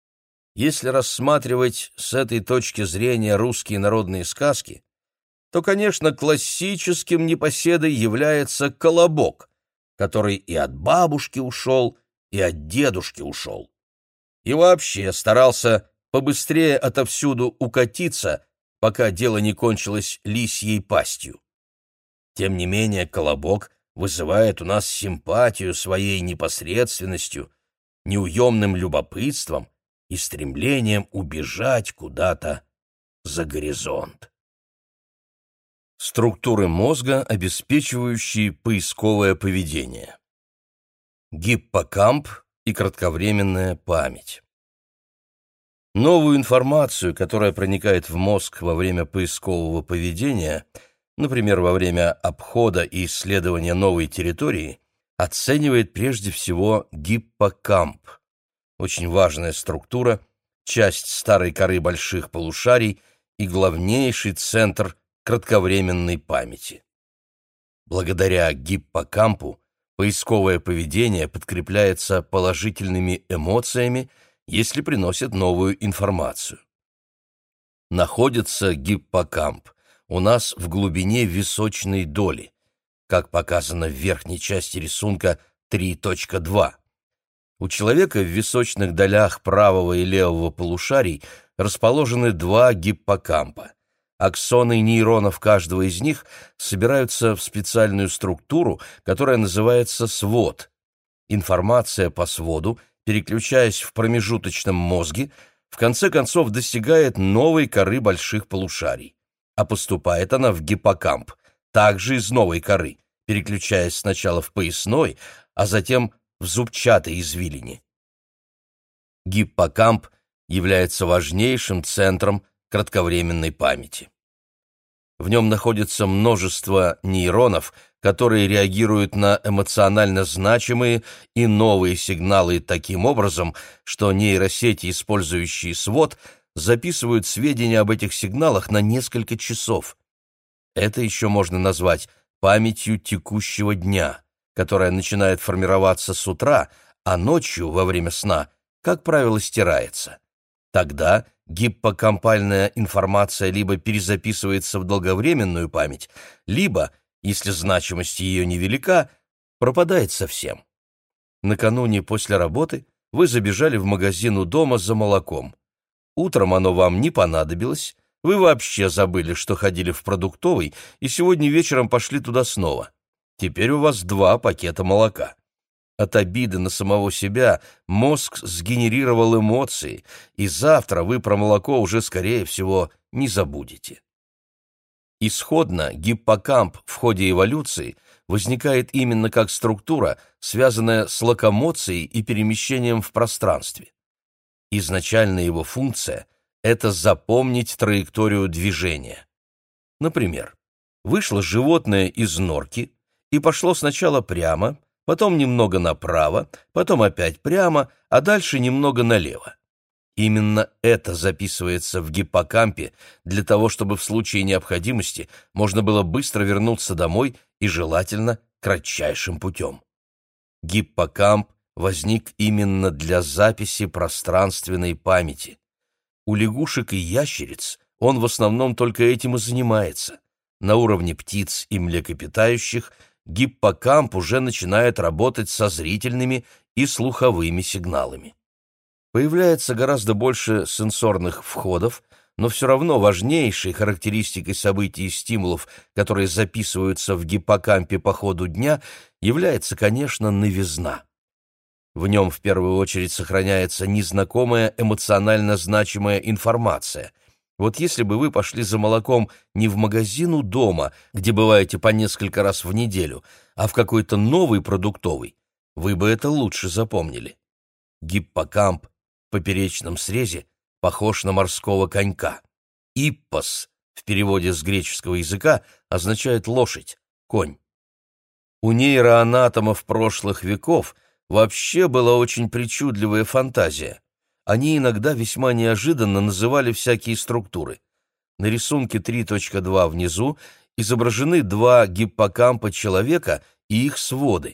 Если рассматривать с этой точки зрения русские народные сказки, то, конечно, классическим непоседой является Колобок, который и от бабушки ушел, и от дедушки ушел. И вообще старался побыстрее отовсюду укатиться, пока дело не кончилось лисьей пастью. Тем не менее, Колобок вызывает у нас симпатию своей непосредственностью, неуемным любопытством и стремлением убежать куда-то за горизонт. Структуры мозга, обеспечивающие поисковое поведение. Гиппокамп и кратковременная память. Новую информацию, которая проникает в мозг во время поискового поведения, например, во время обхода и исследования новой территории, оценивает прежде всего гиппокамп. Очень важная структура, часть старой коры больших полушарий и главнейший центр кратковременной памяти. Благодаря гиппокампу поисковое поведение подкрепляется положительными эмоциями, если приносит новую информацию. Находится гиппокамп у нас в глубине височной доли, как показано в верхней части рисунка три точка два. У человека в височных долях правого и левого полушарий расположены два гиппокампа. Аксоны нейронов каждого из них собираются в специальную структуру, которая называется свод. Информация по своду, переключаясь в промежуточном мозге, в конце концов достигает новой коры больших полушарий. А поступает она в гиппокамп, также из новой коры, переключаясь сначала в поясной, а затем в зубчатой извилине. Гиппокамп является важнейшим центром кратковременной памяти. В нем находится множество нейронов, которые реагируют на эмоционально значимые и новые сигналы таким образом, что нейросети, использующие свод, записывают сведения об этих сигналах на несколько часов. Это еще можно назвать памятью текущего дня, которая начинает формироваться с утра, а ночью, во время сна, как правило, стирается. Тогда гиппокампальная информация либо перезаписывается в долговременную память, либо, если значимость ее невелика, пропадает совсем. Накануне после работы вы забежали в магазин у дома за молоком. Утром оно вам не понадобилось, вы вообще забыли, что ходили в продуктовый, и сегодня вечером пошли туда снова. Теперь у вас два пакета молока. От обиды на самого себя мозг сгенерировал эмоции, и завтра вы про молоко уже, скорее всего, не забудете. Исходно гиппокамп в ходе эволюции возникает именно как структура, связанная с локомоцией и перемещением в пространстве. Изначально его функция — это запомнить траекторию движения. Например, вышло животное из норки и пошло сначала прямо, потом немного направо, потом опять прямо, а дальше немного налево. Именно это записывается в гиппокампе для того, чтобы в случае необходимости можно было быстро вернуться домой и, желательно, кратчайшим путем. Гиппокамп возник именно для записи пространственной памяти. У лягушек и ящериц он в основном только этим и занимается. На уровне птиц и млекопитающих гиппокамп уже начинает работать со зрительными и слуховыми сигналами. Появляется гораздо больше сенсорных входов, но все равно важнейшей характеристикой событий и стимулов, которые записываются в гиппокампе по ходу дня, является, конечно, новизна. В нем в первую очередь сохраняется незнакомая эмоционально значимая информация. Вот если бы вы пошли за молоком не в магазин у дома, где бываете по несколько раз в неделю, а в какой-то новый продуктовый, вы бы это лучше запомнили. Гиппокамп в поперечном срезе похож на морского конька. Иппос в переводе с греческого языка означает лошадь, конь. У нейроанатомов прошлых веков вообще была очень причудливая фантазия. Они иногда весьма неожиданно называли всякие структуры. На рисунке три точка два внизу изображены два гиппокампа человека и их своды.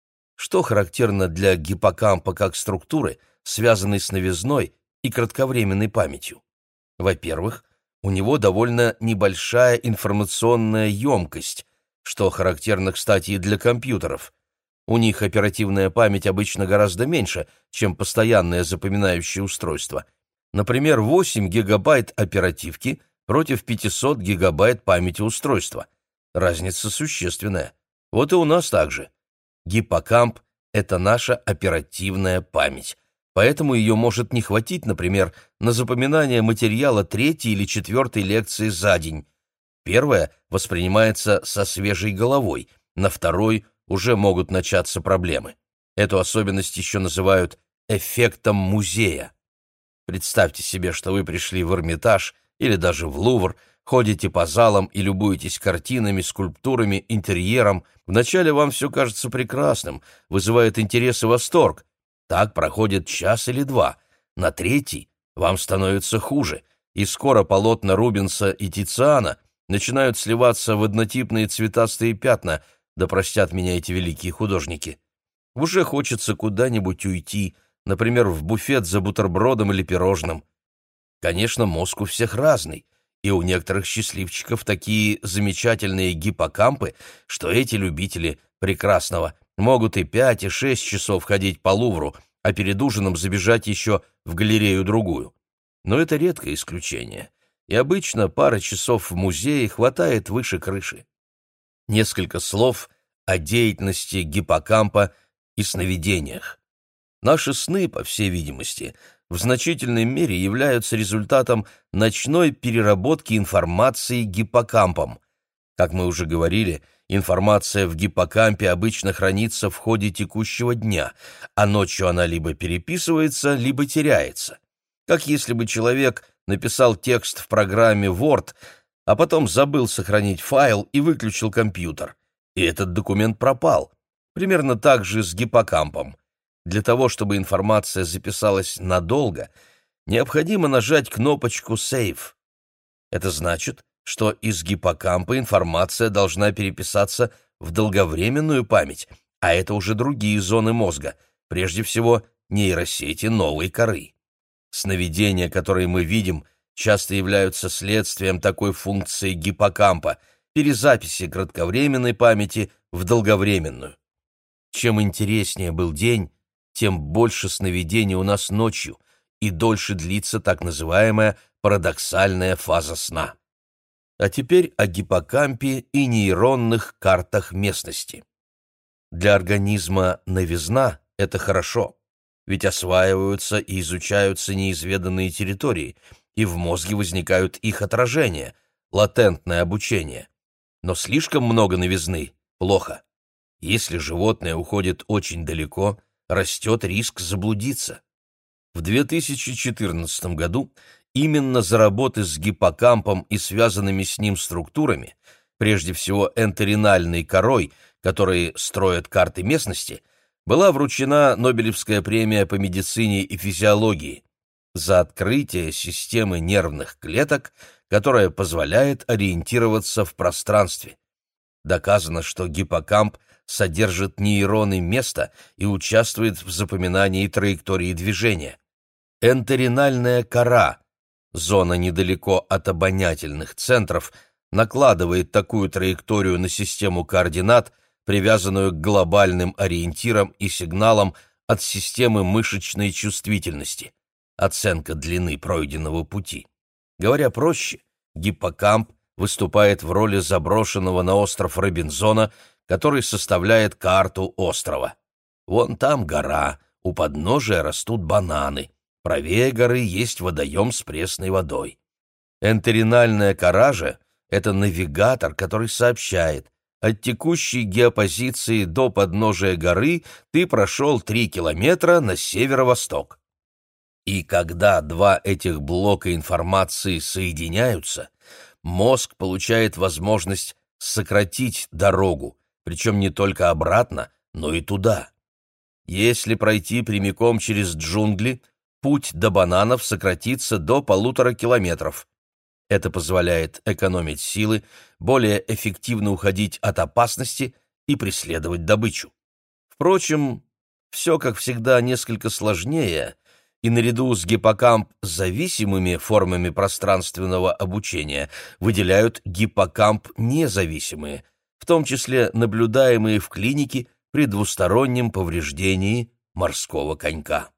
Что характерно для гиппокампа как структуры, связанной с новизной и кратковременной памятью? Во-первых, у него довольно небольшая информационная емкость, что характерно, кстати, и для компьютеров. У них оперативная память обычно гораздо меньше, чем постоянное запоминающее устройство. Например, восемь гигабайт оперативки против пятисот гигабайт памяти устройства. Разница существенная. Вот и у нас так же. Гиппокамп — это наша оперативная память, поэтому ее может не хватить, например, на запоминание материала третьей или четвертой лекции за день. Первая воспринимается со свежей головой, на второй уже могут начаться проблемы. Эту особенность еще называют эффектом музея. Представьте себе, что вы пришли в Эрмитаж или даже в Лувр, ходите по залам и любуетесь картинами, скульптурами, интерьером. Вначале вам все кажется прекрасным, вызывает интерес и восторг. Так проходит час или два. На третий вам становится хуже, и скоро полотна Рубенса и Тициана начинают сливаться в однотипные цветастые пятна, да простят меня эти великие художники. Уже хочется куда-нибудь уйти, например, в буфет за бутербродом или пирожным. Конечно, мозг у всех разный, и у некоторых счастливчиков такие замечательные гиппокампы, что эти любители прекрасного могут и пять, и шесть часов ходить по Лувру, а перед ужином забежать еще в галерею-другую. Но это редкое исключение, и обычно пары часов в музее хватает выше крыши. Несколько слов о деятельности гиппокампа и сновидениях. Наши сны, по всей видимости, в значительной мере являются результатом ночной переработки информации гиппокампом. Как мы уже говорили, информация в гиппокампе обычно хранится в ходе текущего дня, а ночью она либо переписывается, либо теряется. Как если бы человек написал текст в программе Word, а потом забыл сохранить файл и выключил компьютер. И этот документ пропал. Примерно так же с гиппокампом. Для того, чтобы информация записалась надолго, необходимо нажать кнопочку «Save». Это значит, что из гиппокампа информация должна переписаться в долговременную память, а это уже другие зоны мозга, прежде всего нейросети новой коры. Сновидения, которые мы видим, часто являются следствием такой функции гиппокампа – перезаписи кратковременной памяти в долговременную. Чем интереснее был день, тем больше сновидений у нас ночью, и дольше длится так называемая парадоксальная фаза сна. А теперь о гиппокампе и нейронных картах местности. Для организма новизна – это хорошо, ведь осваиваются и изучаются неизведанные территории, и в мозге возникают их отражения, латентное обучение. Но слишком много новизны – плохо. Если животное уходит очень далеко, растет риск заблудиться. В две тысячи четырнадцатом году именно за работы с гиппокампом и связанными с ним структурами, прежде всего энторинальной корой, которые строят карты местности, была вручена Нобелевская премия по медицине и физиологии за открытие системы нервных клеток, которая позволяет ориентироваться в пространстве. Доказано, что гиппокамп содержит нейроны места и участвует в запоминании траектории движения. Энторинальная кора, зона недалеко от обонятельных центров, накладывает такую траекторию на систему координат, привязанную к глобальным ориентирам и сигналам от системы мышечной чувствительности, оценка длины пройденного пути. Говоря проще, гиппокамп выступает в роли заброшенного на остров Робинзона, который составляет карту острова. Вон там гора, у подножия растут бананы, правее горы есть водоем с пресной водой. Энторинальная кора же — это навигатор, который сообщает: от текущей геопозиции до подножия горы ты прошел три километра на северо-восток. И когда два этих блока информации соединяются, мозг получает возможность сократить дорогу, причем не только обратно, но и туда. Если пройти прямиком через джунгли, путь до бананов сократится до полутора километров. Это позволяет экономить силы, более эффективно уходить от опасности и преследовать добычу. Впрочем, все, как всегда, несколько сложнее, и наряду с гиппокамп-зависимыми формами пространственного обучения выделяют гиппокамп-независимые, в том числе наблюдаемые в клинике при двустороннем повреждении морского конька.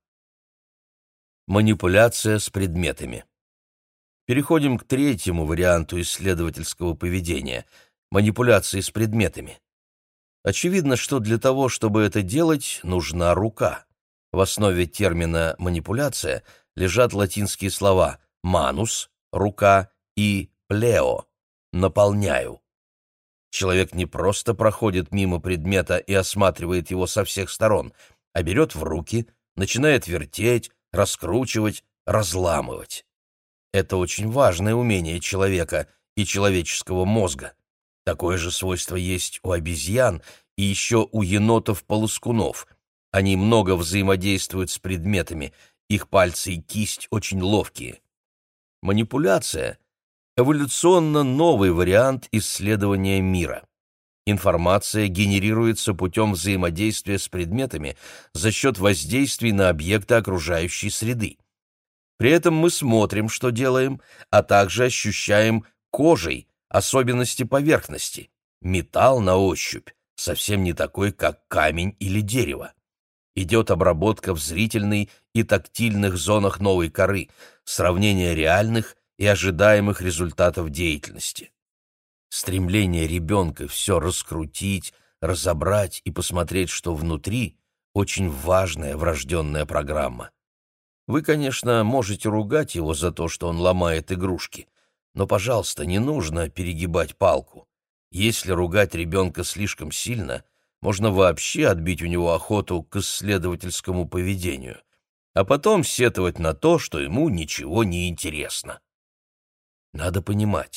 Манипуляция с предметами. Переходим к третьему варианту исследовательского поведения – манипуляции с предметами. Очевидно, что для того, чтобы это делать, нужна рука. В основе термина «манипуляция» лежат латинские слова «manus» – «рука» и «pleo» – «наполняю». Человек не просто проходит мимо предмета и осматривает его со всех сторон, а берет в руки, начинает вертеть, раскручивать, разламывать. Это очень важное умение человека и человеческого мозга. Такое же свойство есть у обезьян и еще у енотов-полоскунов. Они много взаимодействуют с предметами, их пальцы и кисть очень ловкие. Манипуляция — эволюционно новый вариант исследования мира. Информация генерируется путем взаимодействия с предметами за счет воздействий на объекты окружающей среды. При этом мы смотрим, что делаем, а также ощущаем кожей особенности поверхности. Металл на ощупь совсем не такой, как камень или дерево. Идет обработка в зрительной и тактильных зонах новой коры, сравнение реальных и ожидаемых результатов деятельности. Стремление ребенка все раскрутить, разобрать и посмотреть, что внутри, очень важная врожденная программа. Вы, конечно, можете ругать его за то, что он ломает игрушки, но, пожалуйста, не нужно перегибать палку. Если ругать ребенка слишком сильно, можно вообще отбить у него охоту к исследовательскому поведению, а потом сетовать на то, что ему ничего не интересно. Надо понимать,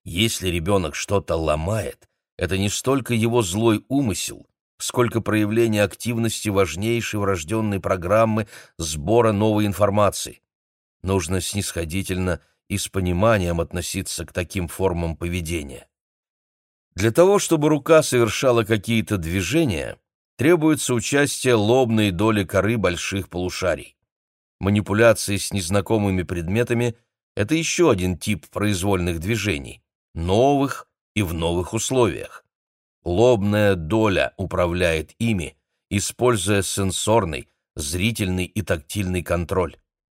Если ребенок что-то ломает, это не столько его злой умысел, сколько проявление активности важнейшей врожденной программы сбора новой информации. Нужно снисходительно и с пониманием относиться к таким формам поведения. Для того, чтобы рука совершала какие-то движения, требуется участие лобной доли коры больших полушарий. Манипуляции с незнакомыми предметами – это еще один тип произвольных движений, новых и в новых условиях. Лобная доля управляет ими, используя сенсорный, зрительный и тактильный контроль.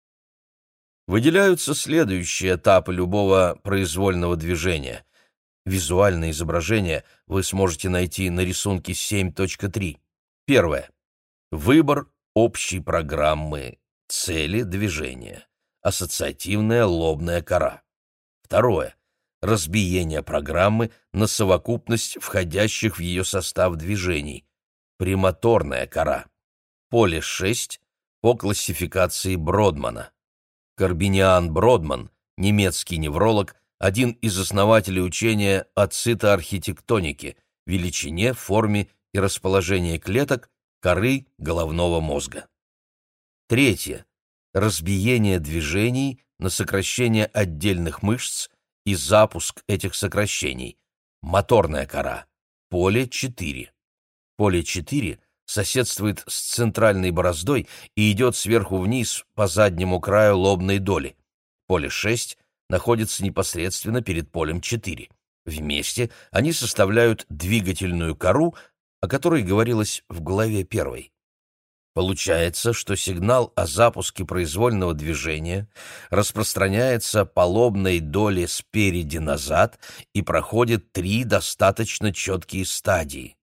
Выделяются следующие этапы любого произвольного движения. Визуальное изображение вы сможете найти на рисунке семь точка три. Первое. Выбор общей программы цели движения. Ассоциативная лобная кора. Второе. Разбиение программы на совокупность входящих в ее состав движений. Премоторная кора. Поле шесть по классификации Бродмана. Карбиниан Бродман, немецкий невролог, один из основателей учения о цитоархитектонике, величине, форме и расположении клеток коры головного мозга. Третье. Разбиение движений на сокращение отдельных мышц и запуск этих сокращений. Моторная кора. Поле четыре. Поле четыре соседствует с центральной бороздой и идет сверху вниз по заднему краю лобной доли. Поле шесть находится непосредственно перед полем четыре. Вместе они составляют двигательную кору, о которой говорилось в главе первой. Получается, что сигнал о запуске произвольного движения распространяется по лобной доле спереди назад и проходит три достаточно четкие стадии.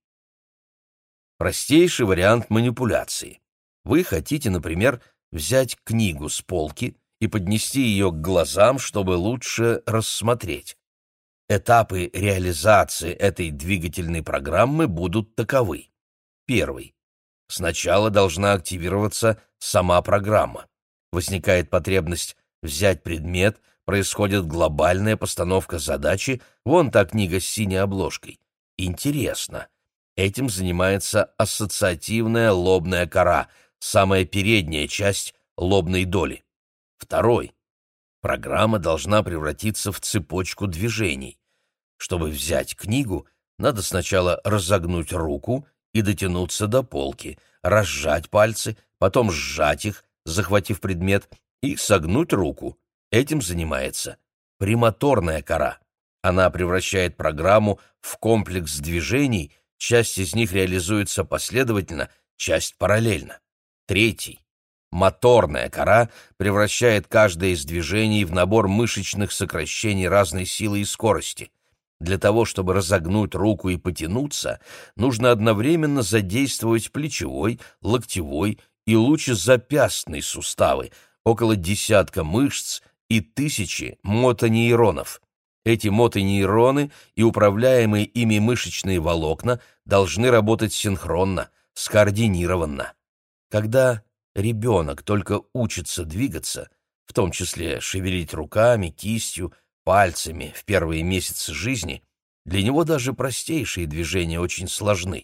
Простейший вариант манипуляции. Вы хотите, например, взять книгу с полки и поднести ее к глазам, чтобы лучше рассмотреть. Этапы реализации этой двигательной программы будут таковы. Первый. Сначала должна активироваться сама программа. Возникает потребность взять предмет, происходит глобальная постановка задачи, вон та книга с синей обложкой. Интересно. Этим занимается ассоциативная лобная кора, самая передняя часть лобной доли. Второй. Программа должна превратиться в цепочку движений. Чтобы взять книгу, надо сначала разогнуть руку и дотянуться до полки, разжать пальцы, потом сжать их, захватив предмет, и согнуть руку. Этим занимается премоторная кора. Она превращает программу в комплекс движений, часть из них реализуется последовательно, часть параллельно. Третий. Моторная кора превращает каждое из движений в набор мышечных сокращений разной силы и скорости. Для того, чтобы разогнуть руку и потянуться, нужно одновременно задействовать плечевой, локтевой и лучезапястный суставы, около десятка мышц и тысячи мотонейронов. Эти мотонейроны и управляемые ими мышечные волокна должны работать синхронно, скоординированно. Когда ребенок только учится двигаться, в том числе шевелить руками, кистью, пальцами в первые месяцы жизни, для него даже простейшие движения очень сложны.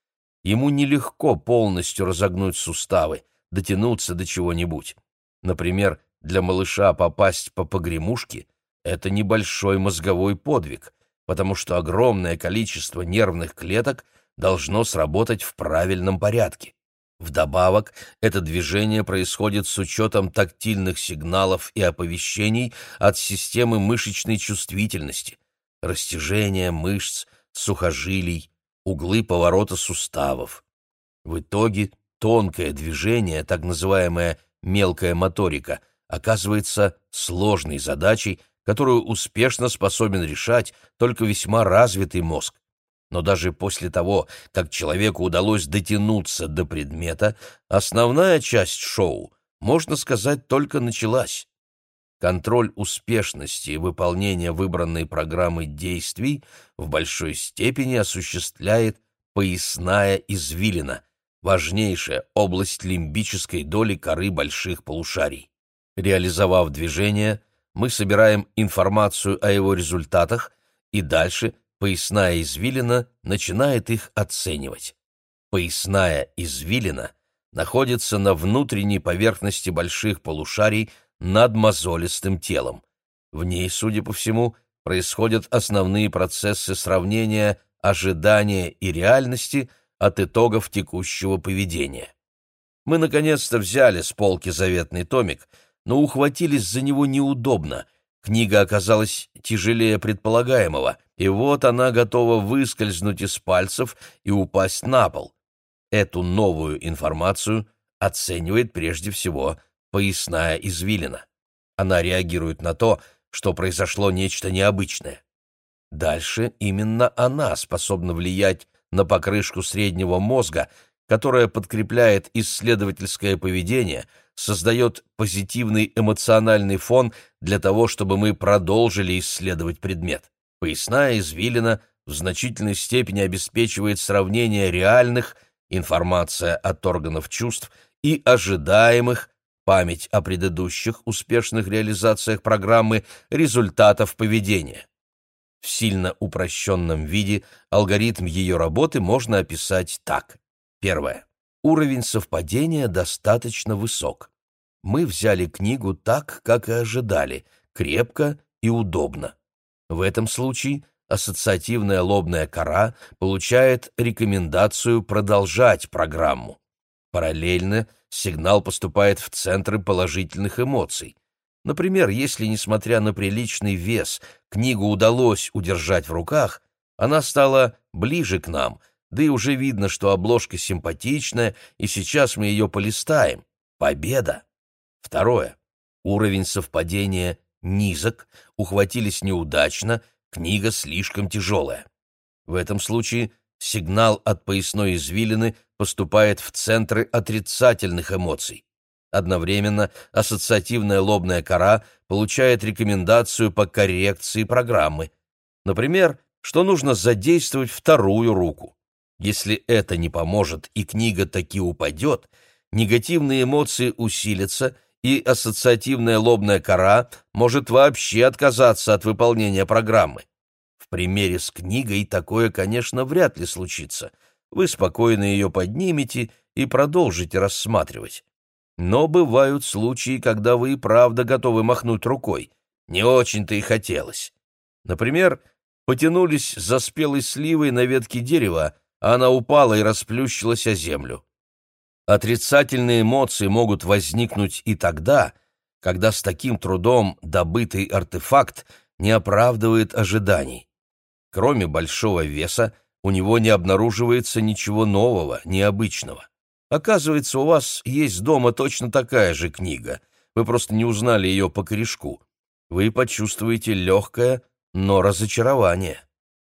Ему нелегко полностью разогнуть суставы, дотянуться до чего-нибудь. Например, для малыша попасть по погремушке — это небольшой мозговой подвиг, потому что огромное количество нервных клеток должно сработать в правильном порядке. Вдобавок, это движение происходит с учетом тактильных сигналов и оповещений от системы мышечной чувствительности, растяжения мышц, сухожилий, углы поворота суставов. В итоге тонкое движение, так называемая мелкая моторика, оказывается сложной задачей, которую успешно способен решать только весьма развитый мозг. Но даже после того, как человеку удалось дотянуться до предмета, основная часть шоу, можно сказать, только началась. Контроль успешности выполнения выбранной программы действий в большой степени осуществляет поясная извилина, важнейшая область лимбической доли коры больших полушарий. Реализовав движение, мы собираем информацию о его результатах и дальше поясная извилина начинает их оценивать. Поясная извилина находится на внутренней поверхности больших полушарий над мозолистым телом. В ней, судя по всему, происходят основные процессы сравнения ожидания и реальности от итогов текущего поведения. Мы наконец-то взяли с полки заветный томик, но ухватились за него неудобно. Книга оказалась тяжелее предполагаемого, и вот она готова выскользнуть из пальцев и упасть на пол. Эту новую информацию оценивает прежде всего поясная извилина. Она реагирует на то, что произошло нечто необычное. Дальше именно она способна влиять на покрышку среднего мозга, которая подкрепляет исследовательское поведение, создает позитивный эмоциональный фон для того, чтобы мы продолжили исследовать предмет. Поясная извилина в значительной степени обеспечивает сравнение реальных, информация от органов чувств, и ожидаемых, память о предыдущих успешных реализациях программы, результатов поведения. В сильно упрощенном виде алгоритм ее работы можно описать так. Первое. Уровень совпадения достаточно высок. Мы взяли книгу так, как и ожидали, крепко и удобно. В этом случае ассоциативная лобная кора получает рекомендацию продолжать программу. Параллельно сигнал поступает в центры положительных эмоций. Например, если, несмотря на приличный вес, книгу удалось удержать в руках, она стала ближе к нам, да и уже видно, что обложка симпатичная, и сейчас мы ее полистаем. Победа! Второе. Уровень совпадения низок, ухватились неудачно, книга слишком тяжелая. В этом случае сигнал от поясной извилины поступает в центры отрицательных эмоций. Одновременно ассоциативная лобная кора получает рекомендацию по коррекции программы. Например, что нужно задействовать вторую руку. Если это не поможет и книга таки упадет, негативные эмоции усилятся, и ассоциативная лобная кора может вообще отказаться от выполнения программы. В примере с книгой такое, конечно, вряд ли случится. Вы спокойно ее поднимете и продолжите рассматривать. Но бывают случаи, когда вы и правда готовы махнуть рукой. Не очень-то и хотелось. Например, потянулись за спелой сливой на ветке дерева, а она упала и расплющилась о землю. Отрицательные эмоции могут возникнуть и тогда, когда с таким трудом добытый артефакт не оправдывает ожиданий. Кроме большого веса, у него не обнаруживается ничего нового, необычного. Оказывается, у вас есть дома точно такая же книга. Вы просто не узнали ее по корешку. Вы почувствуете легкое, но разочарование.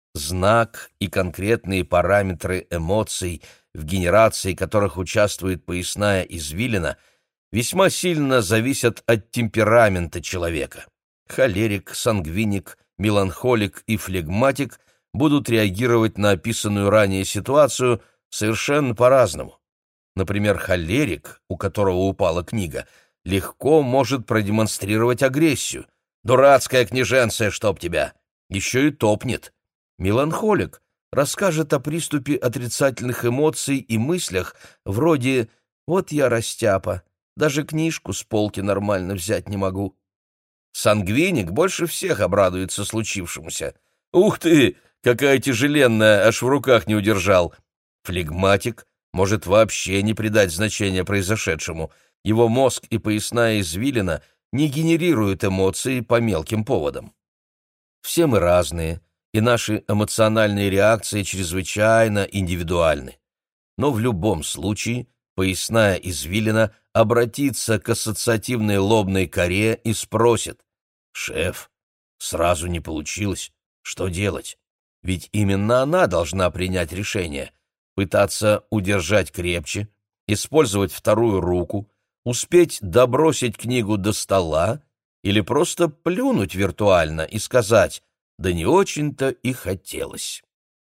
Знак и конкретные параметры эмоций, в генерации которых участвует поясная извилина, весьма сильно зависят от темперамента человека. Холерик, сангвиник, меланхолик и флегматик будут реагировать на описанную ранее ситуацию совершенно по-разному. Например, холерик, у которого упала книга, легко может продемонстрировать агрессию. «Дурацкая княженция, чтоб тебя!» Еще и топнет. Меланхолик расскажет о приступе отрицательных эмоций и мыслях вроде «вот я растяпа, даже книжку с полки нормально взять не могу». Сангвиник больше всех обрадуется случившемуся. «Ух ты, какая тяжеленная, аж в руках не удержал». Флегматик может вообще не придать значения произошедшему. Его мозг и поясная извилина не генерируют эмоции по мелким поводам. Все мы разные, и наши эмоциональные реакции чрезвычайно индивидуальны. Но в любом случае поясная извилина обратится к ассоциативной лобной коре и спросит: «Шеф, сразу не получилось. Что делать?» Ведь именно она должна принять решение: пытаться удержать крепче, использовать вторую руку, успеть добросить книгу до стола или просто плюнуть виртуально и сказать: «да не очень-то и хотелось».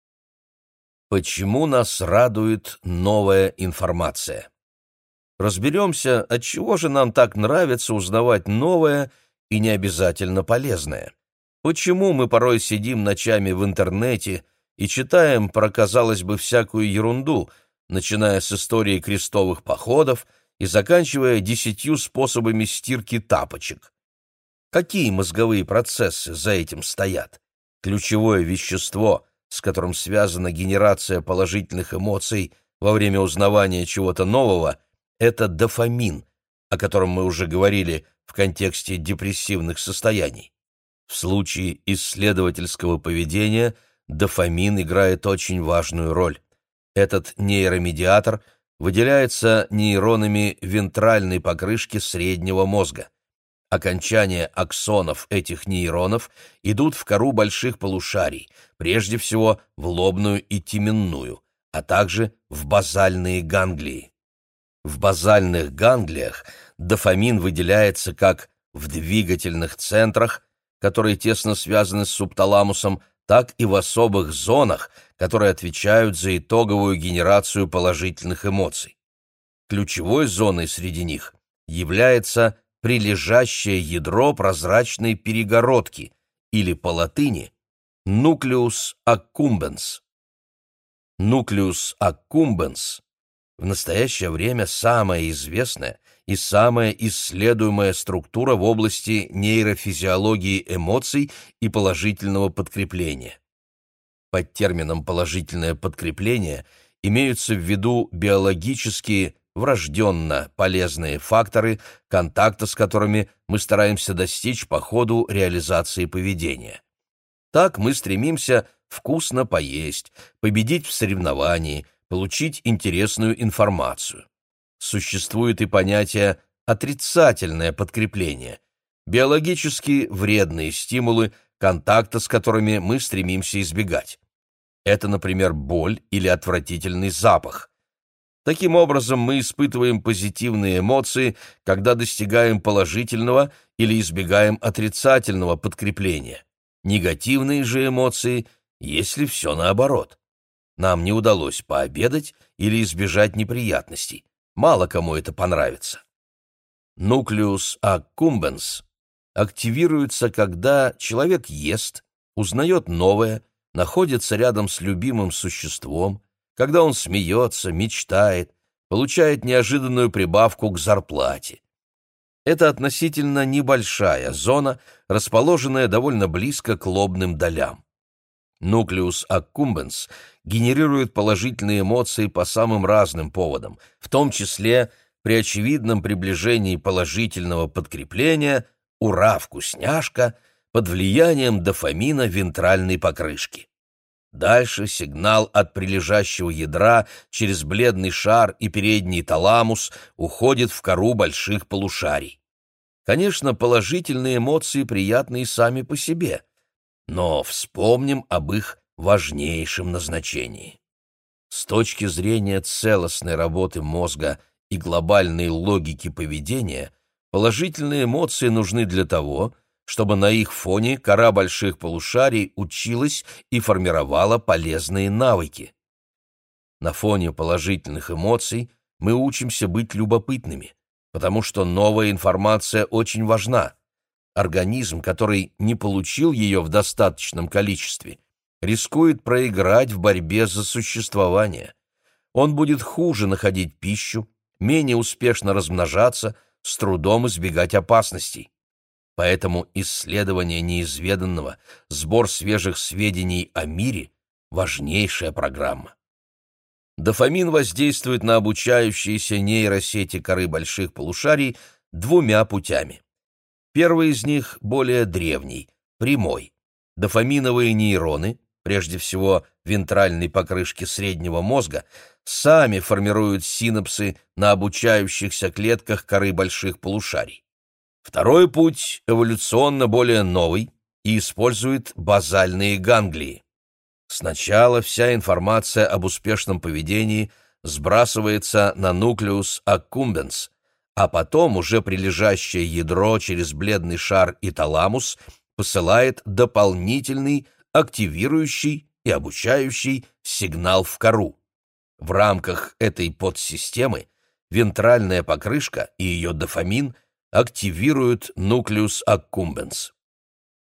Почему нас радует новая информация? Разберемся, отчего же нам так нравится узнавать новое и не обязательно полезное. Почему мы порой сидим ночами в интернете и читаем про, казалось бы, всякую ерунду, начиная с истории крестовых походов и заканчивая десятью способами стирки тапочек? Какие мозговые процессы за этим стоят? Ключевое вещество, с которым связана генерация положительных эмоций во время узнавания чего-то нового, это дофамин, о котором мы уже говорили в контексте депрессивных состояний. В случае исследовательского поведения дофамин играет очень важную роль. Этот нейромедиатор выделяется нейронами вентральной покрышки среднего мозга. Окончания аксонов этих нейронов идут в кору больших полушарий, прежде всего в лобную и теменную, а также в базальные ганглии. В базальных ганглиях дофамин выделяется как в двигательных центрах, которые тесно связаны с субталамусом, так и в особых зонах, которые отвечают за итоговую генерацию положительных эмоций. Ключевой зоной среди них является прилежащее ядро прозрачной перегородки, или по латыни nucleus accumbens. Nucleus accumbens в настоящее время самая известная и самая исследуемая структура в области нейрофизиологии эмоций и положительного подкрепления. Под термином «положительное подкрепление» имеются в виду биологические, врожденно полезные факторы, контакта с которыми мы стараемся достичь по ходу реализации поведения. Так мы стремимся вкусно поесть, победить в соревновании, получить интересную информацию. Существует и понятие «отрицательное подкрепление», биологически вредные стимулы, контакта с которыми мы стремимся избегать. Это, например, боль или отвратительный запах. Таким образом, мы испытываем позитивные эмоции, когда достигаем положительного или избегаем отрицательного подкрепления. Негативные же эмоции, если все наоборот. Нам не удалось пообедать или избежать неприятностей. Мало кому это понравится. Nucleus accumbens активируется, когда человек ест, узнает новое, находится рядом с любимым существом, когда он смеется, мечтает, получает неожиданную прибавку к зарплате. Это относительно небольшая зона, расположенная довольно близко к лобным долям. Nucleus accumbens генерирует положительные эмоции по самым разным поводам, в том числе при очевидном приближении положительного подкрепления «Ура, вкусняшка!» под влиянием дофамина вентральной покрышки. Дальше сигнал от прилежащего ядра через бледный шар и передний таламус уходит в кору больших полушарий. Конечно, положительные эмоции приятны и сами по себе, но вспомним об их важнейшем назначении. С точки зрения целостной работы мозга и глобальной логики поведения, положительные эмоции нужны для того, чтобы на их фоне кора больших полушарий училась и формировала полезные навыки. На фоне положительных эмоций мы учимся быть любопытными, потому что новая информация очень важна. Организм, который не получил ее в достаточном количестве, рискует проиграть в борьбе за существование. Он будет хуже находить пищу, менее успешно размножаться, с трудом избегать опасностей. Поэтому исследование неизведанного, сбор свежих сведений о мире – важнейшая программа. Дофамин воздействует на обучающиеся нейросети коры больших полушарий двумя путями. Первый из них более древний, прямой. Дофаминовые нейроны, прежде всего вентральной покрышки среднего мозга, сами формируют синапсы на обучающихся клетках коры больших полушарий. Второй путь эволюционно более новый и использует базальные ганглии. Сначала вся информация об успешном поведении сбрасывается на nucleus accumbens, а потом уже прилежащее ядро через бледный шар и таламус посылает дополнительный, активирующий и обучающий сигнал в кору. В рамках этой подсистемы вентральная покрышка и ее дофамин активируют nucleus accumbens.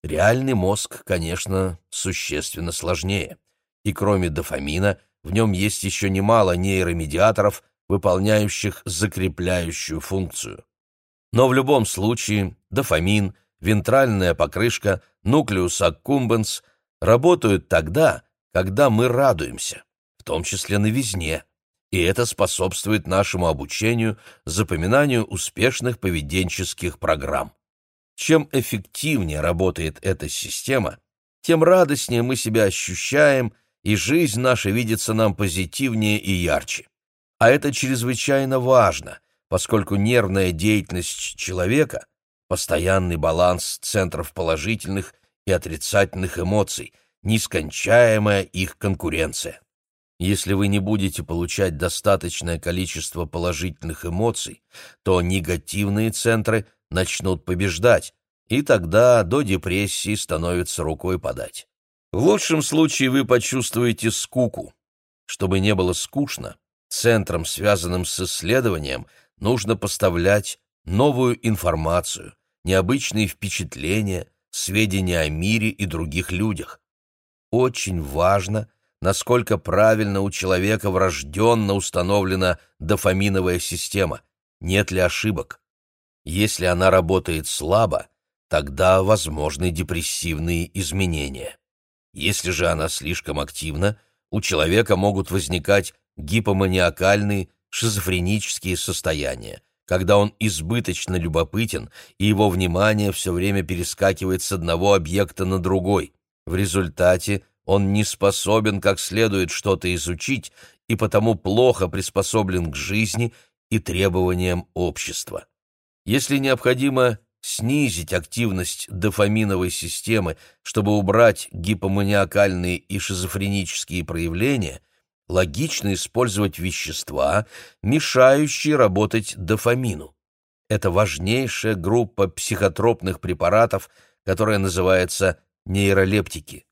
Реальный мозг, конечно, существенно сложнее, и кроме дофамина в нем есть еще немало нейромедиаторов, выполняющих закрепляющую функцию. Но в любом случае дофамин, вентральная покрышка, нуклеус аккумбенс работают тогда, когда мы радуемся, в том числе новизне, и это способствует нашему обучению, запоминанию успешных поведенческих программ. Чем эффективнее работает эта система, тем радостнее мы себя ощущаем, и жизнь наша видится нам позитивнее и ярче. А это чрезвычайно важно, поскольку нервная деятельность человека — постоянный баланс центров положительных и отрицательных эмоций, нескончаемая их конкуренция. Если вы не будете получать достаточное количество положительных эмоций, то негативные центры начнут побеждать, и тогда до депрессии становится рукой подать. В лучшем случае вы почувствуете скуку. Чтобы не было скучно, центрам, связанным с исследованием, нужно поставлять новую информацию, необычные впечатления, сведения о мире и других людях. Очень важно, насколько правильно у человека врожденно установлена дофаминовая система, нет ли ошибок. Если она работает слабо, тогда возможны депрессивные изменения. Если же она слишком активна, у человека могут возникать гипоманиакальные, шизофренические состояния, когда он избыточно любопытен, и его внимание все время перескакивает с одного объекта на другой. В результате он не способен как следует что-то изучить и потому плохо приспособлен к жизни и требованиям общества. Если необходимо снизить активность дофаминовой системы, чтобы убрать гипоманиакальные и шизофренические проявления, логично использовать вещества, мешающие работать дофамину. Это важнейшая группа психотропных препаратов, которая называется нейролептики.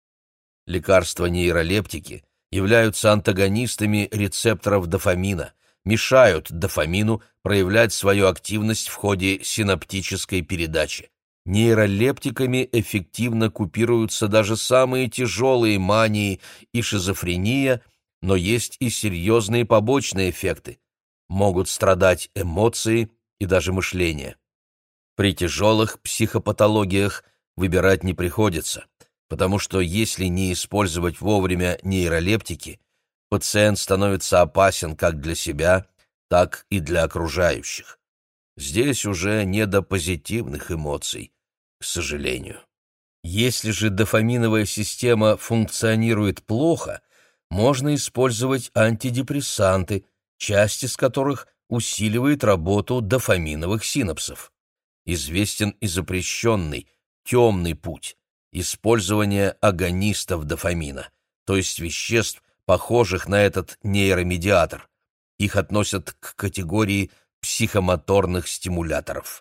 Лекарства-нейролептики являются антагонистами рецепторов дофамина, мешают дофамину проявлять свою активность в ходе синаптической передачи. Нейролептиками эффективно купируются даже самые тяжелые мании и шизофрения, но есть и серьезные побочные эффекты. Могут страдать эмоции и даже мышление. При тяжелых психопатологиях выбирать не приходится, потому что если не использовать вовремя нейролептики, пациент становится опасен как для себя, так и для окружающих. Здесь уже не до позитивных эмоций, к сожалению. Если же дофаминовая система функционирует плохо, можно использовать антидепрессанты, часть из которых усиливает работу дофаминовых синапсов. Известен и запрещенный, темный путь – использование агонистов дофамина, то есть веществ, похожих на этот нейромедиатор. Их относят к категории психомоторных стимуляторов.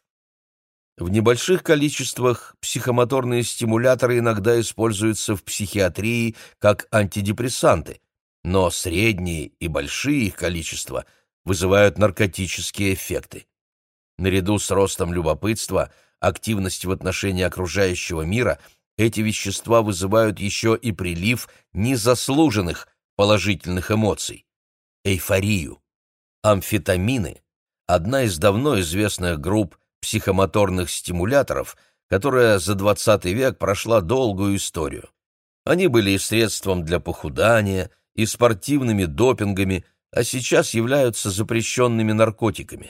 В небольших количествах психомоторные стимуляторы иногда используются в психиатрии как антидепрессанты, но средние и большие их количества вызывают наркотические эффекты. Наряду с ростом любопытства, активности в отношении окружающего мира, эти вещества вызывают еще и прилив незаслуженных положительных эмоций – эйфорию. Амфетамины – одна из давно известных групп психомоторных стимуляторов, которая за двадцатый век прошла долгую историю. Они были и средством для похудания, и спортивными допингами, а сейчас являются запрещенными наркотиками.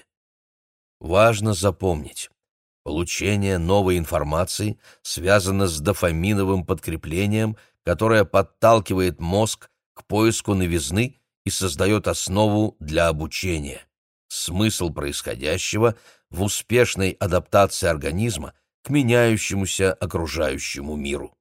Важно запомнить, получение новой информации связано с дофаминовым подкреплением, которое подталкивает мозг к поиску новизны и создает основу для обучения. Смысл происходящего в успешной адаптации организма к меняющемуся окружающему миру.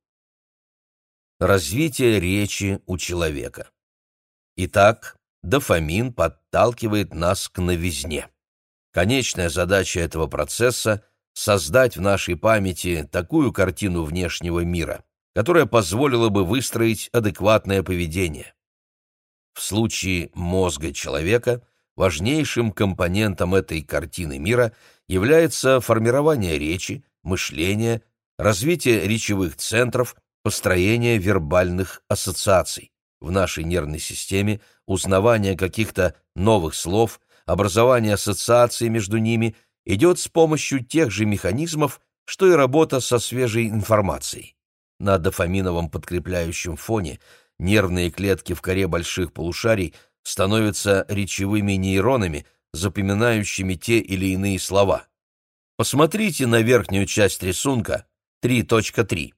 Развитие речи у человека. Итак, дофамин подталкивает нас к новизне. Конечная задача этого процесса — создать в нашей памяти такую картину внешнего мира, которая позволила бы выстроить адекватное поведение. В случае мозга человека важнейшим компонентом этой картины мира является формирование речи, мышления, развитие речевых центров, построение вербальных ассоциаций. В нашей нервной системе узнавание каких-то новых слов, образование ассоциаций между ними идет с помощью тех же механизмов, что и работа со свежей информацией. На дофаминовом подкрепляющем фоне нервные клетки в коре больших полушарий становятся речевыми нейронами, запоминающими те или иные слова. Посмотрите на верхнюю часть рисунка три точка три.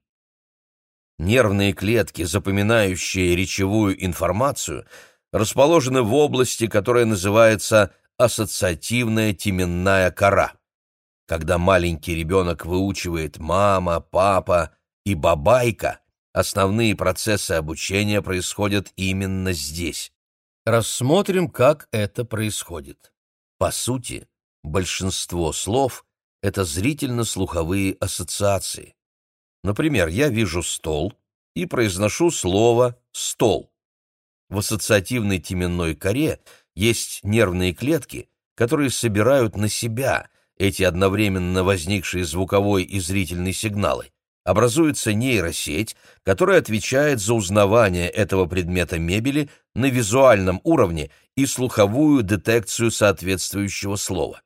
Нервные клетки, запоминающие речевую информацию, расположены в области, которая называется ассоциативная теменная кора. Когда маленький ребенок выучивает «мама», «папа» и «бабайка», основные процессы обучения происходят именно здесь. Рассмотрим, как это происходит. По сути, большинство слов — это зрительно-слуховые ассоциации. Например, я вижу стол и произношу слово «стол». В ассоциативной теменной коре есть нервные клетки, которые собирают на себя эти одновременно возникшие звуковой и зрительные сигналы. Образуется нейросеть, которая отвечает за узнавание этого предмета мебели на визуальном уровне и слуховую детекцию соответствующего слова.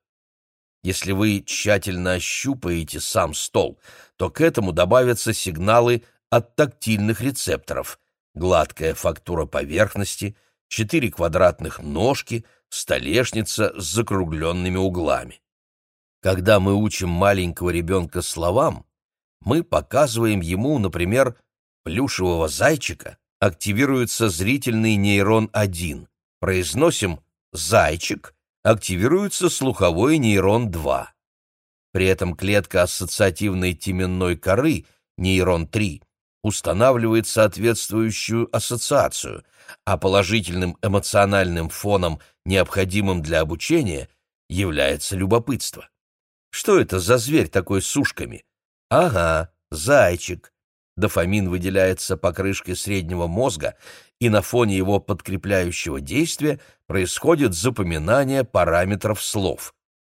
Если вы тщательно ощупаете сам стол, то к этому добавятся сигналы от тактильных рецепторов: гладкая фактура поверхности, четыре квадратных ножки, столешница с закругленными углами. Когда мы учим маленького ребенка словам, мы показываем ему, например, плюшевого зайчика, активируется зрительный нейрон один, произносим «зайчик», активируется слуховой нейрон два. При этом клетка ассоциативной теменной коры, нейрон три, устанавливает соответствующую ассоциацию, а положительным эмоциональным фоном, необходимым для обучения, является любопытство. Что это за зверь такой с ушками? Ага, зайчик. Дофамин выделяется покрышкой среднего мозга, и на фоне его подкрепляющего действия происходит запоминание параметров слов.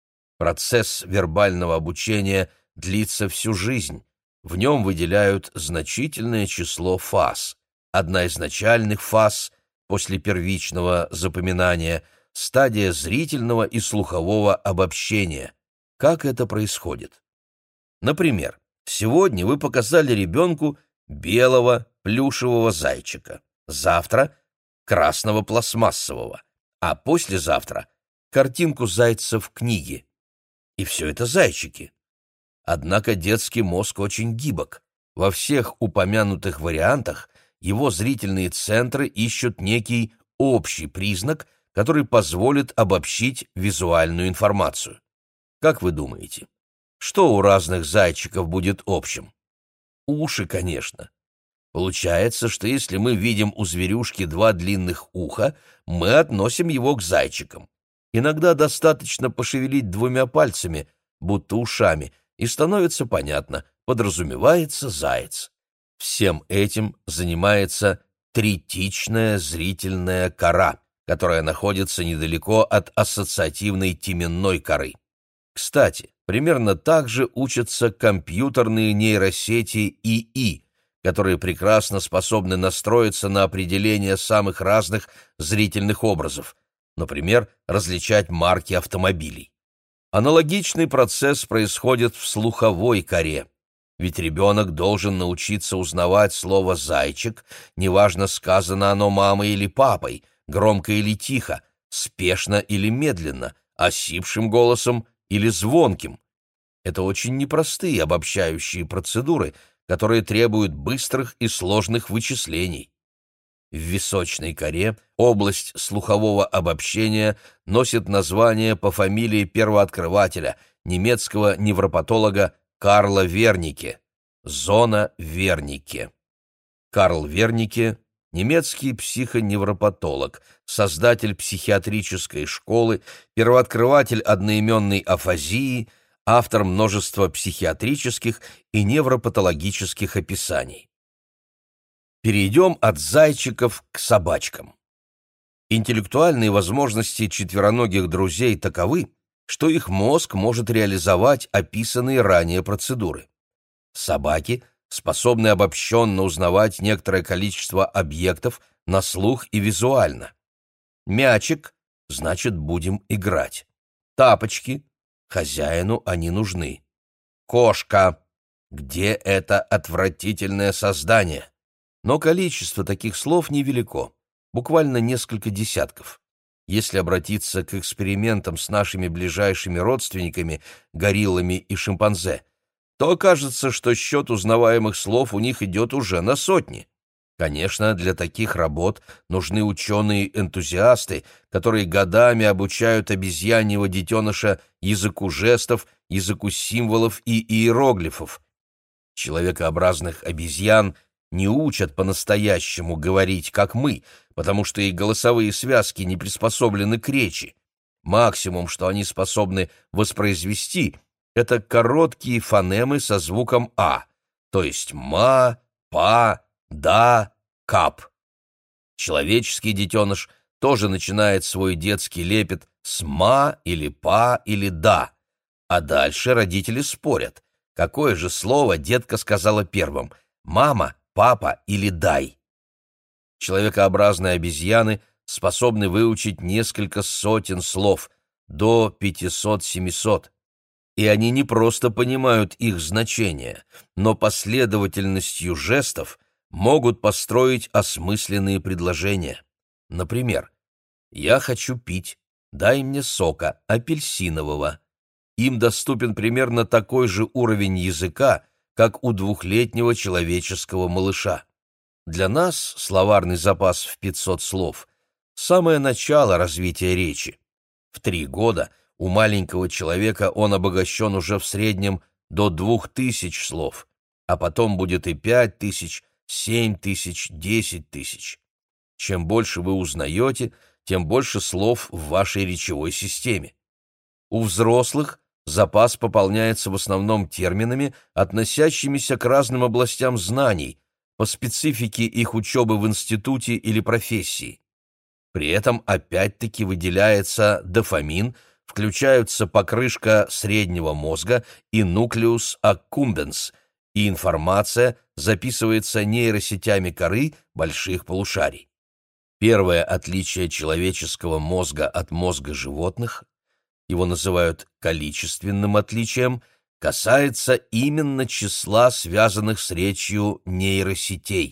Процесс вербального обучения длится всю жизнь. В нем выделяют значительное число фаз. Одна из начальных фаз, после первичного запоминания, стадия зрительного и слухового обобщения. Как это происходит? Например, сегодня вы показали ребенку белого плюшевого зайчика, завтра — красного пластмассового, а послезавтра — картинку зайца в книге. И все это зайчики. Однако детский мозг очень гибок. Во всех упомянутых вариантах его зрительные центры ищут некий общий признак, который позволит обобщить визуальную информацию. Как вы думаете, что у разных зайчиков будет общим? Уши, конечно. Получается, что если мы видим у зверюшки два длинных уха, мы относим его к зайчикам. Иногда достаточно пошевелить двумя пальцами, будто ушами, и становится понятно, подразумевается заяц. Всем этим занимается третичная зрительная кора, которая находится недалеко от ассоциативной теменной коры. Кстати, примерно так же учатся компьютерные нейросети ИИ, которые прекрасно способны настроиться на определение самых разных зрительных образов, например, различать марки автомобилей. Аналогичный процесс происходит в слуховой коре, ведь ребенок должен научиться узнавать слово «зайчик», неважно, сказано оно мамой или папой, громко или тихо, спешно или медленно, осипшим голосом или звонким. Это очень непростые обобщающие процедуры, которые требуют быстрых и сложных вычислений. В височной коре область слухового обобщения носит название по фамилии первооткрывателя, немецкого невропатолога Карла Вернике – зона Вернике. Карл Вернике – немецкий психоневропатолог, создатель психиатрической школы, первооткрыватель одноименной афазии, автор множества психиатрических и невропатологических описаний. Перейдем от зайчиков к собачкам. Интеллектуальные возможности четвероногих друзей таковы, что их мозг может реализовать описанные ранее процедуры. Собаки способны обобщенно узнавать некоторое количество объектов на слух и визуально. Мячик — значит, будем играть. Тапочки — хозяину они нужны. Кошка — где это отвратительное создание? Но количество таких слов невелико, буквально несколько десятков. Если обратиться к экспериментам с нашими ближайшими родственниками, гориллами и шимпанзе, то окажется, что счет узнаваемых слов у них идет уже на сотни. Конечно, для таких работ нужны ученые-энтузиасты, которые годами обучают обезьяньего детеныша языку жестов, языку символов и иероглифов. Человекообразных обезьян не учат по-настоящему говорить, как мы, потому что их голосовые связки не приспособлены к речи. Максимум, что они способны воспроизвести, это короткие фонемы со звуком «а», то есть «ма», «па», «да», «кап». Человеческий детеныш тоже начинает свой детский лепет с «ма» или «па» или «да», а дальше родители спорят, какое же слово детка сказала первым — «мама», «папа» или «дай». Человекообразные обезьяны способны выучить несколько сотен слов, до пятисот-семисот. И они не просто понимают их значение, но последовательностью жестов могут построить осмысленные предложения. Например, «Я хочу пить, дай мне сока апельсинового». Им доступен примерно такой же уровень языка, как у двухлетнего человеческого малыша. Для нас словарный запас в пятьсот слов – самое начало развития речи. В три года у маленького человека он обогащен уже в среднем до двух тысяч слов, а потом будет и пять тысяч, семь тысяч, десять тысяч. Чем больше вы узнаете, тем больше слов в вашей речевой системе. У взрослых запас пополняется в основном терминами, относящимися к разным областям знаний, по специфике их учебы в институте или профессии. При этом опять-таки выделяется дофамин, включаются покрышка среднего мозга и нуклеус аккумбенс, и информация записывается нейросетями коры больших полушарий. Первое отличие человеческого мозга от мозга животных, его называют количественным отличием, касается именно числа связанных с речью нейросетей.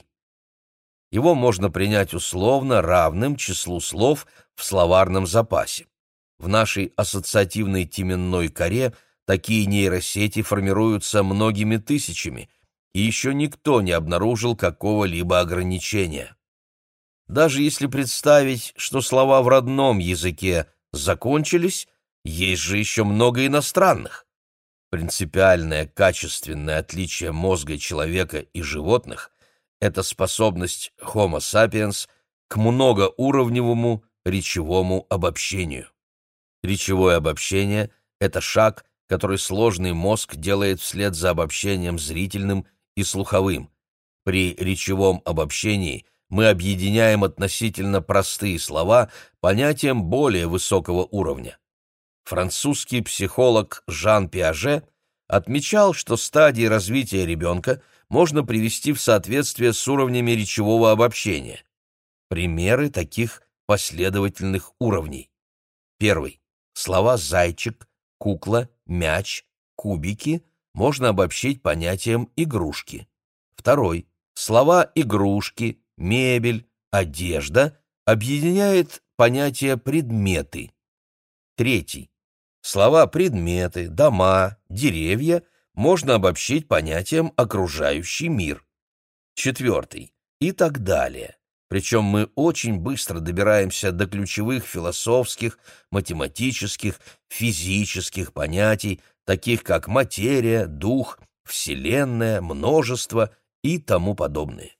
Его можно принять условно равным числу слов в словарном запасе. В нашей ассоциативной теменной коре такие нейросети формируются многими тысячами, и еще никто не обнаружил какого-либо ограничения. Даже если представить, что слова в родном языке закончились, есть же еще много иностранных. Принципиальное качественное отличие мозга человека и животных — это способность Homo sapiens к многоуровневому речевому обобщению. Речевое обобщение — это шаг, который сложный мозг делает вслед за обобщением зрительным и слуховым. При речевом обобщении мы объединяем относительно простые слова понятием более высокого уровня. Французский психолог Жан Пиаже отмечал, что стадии развития ребенка можно привести в соответствие с уровнями речевого обобщения. Примеры таких последовательных уровней. Первый. Слова «зайчик», «кукла», «мяч», «кубики» можно обобщить понятием «игрушки». Второй. Слова «игрушки», «мебель», «одежда» объединяет понятие «предметы». Третий. Слова «предметы», «дома», «деревья» можно обобщить понятием «окружающий мир». Четвертый. И так далее. Причем мы очень быстро добираемся до ключевых философских, математических, физических понятий, таких как материя, дух, вселенная, множество и тому подобное.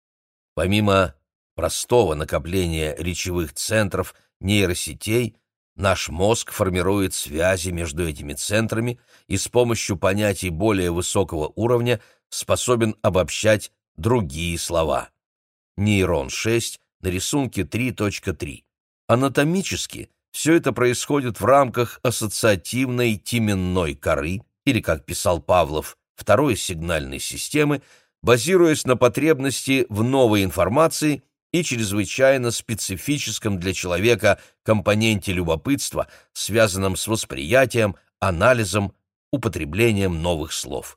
Помимо простого накопления речевых центров, нейросетей, наш мозг формирует связи между этими центрами и с помощью понятий более высокого уровня способен обобщать другие слова. Нейрон шесть на рисунке три точка три. Анатомически все это происходит в рамках ассоциативной теменной коры, или, как писал Павлов, второй сигнальной системы, базируясь на потребности в новой информации и чрезвычайно специфическом для человека компоненте любопытства, связанном с восприятием, анализом, употреблением новых слов.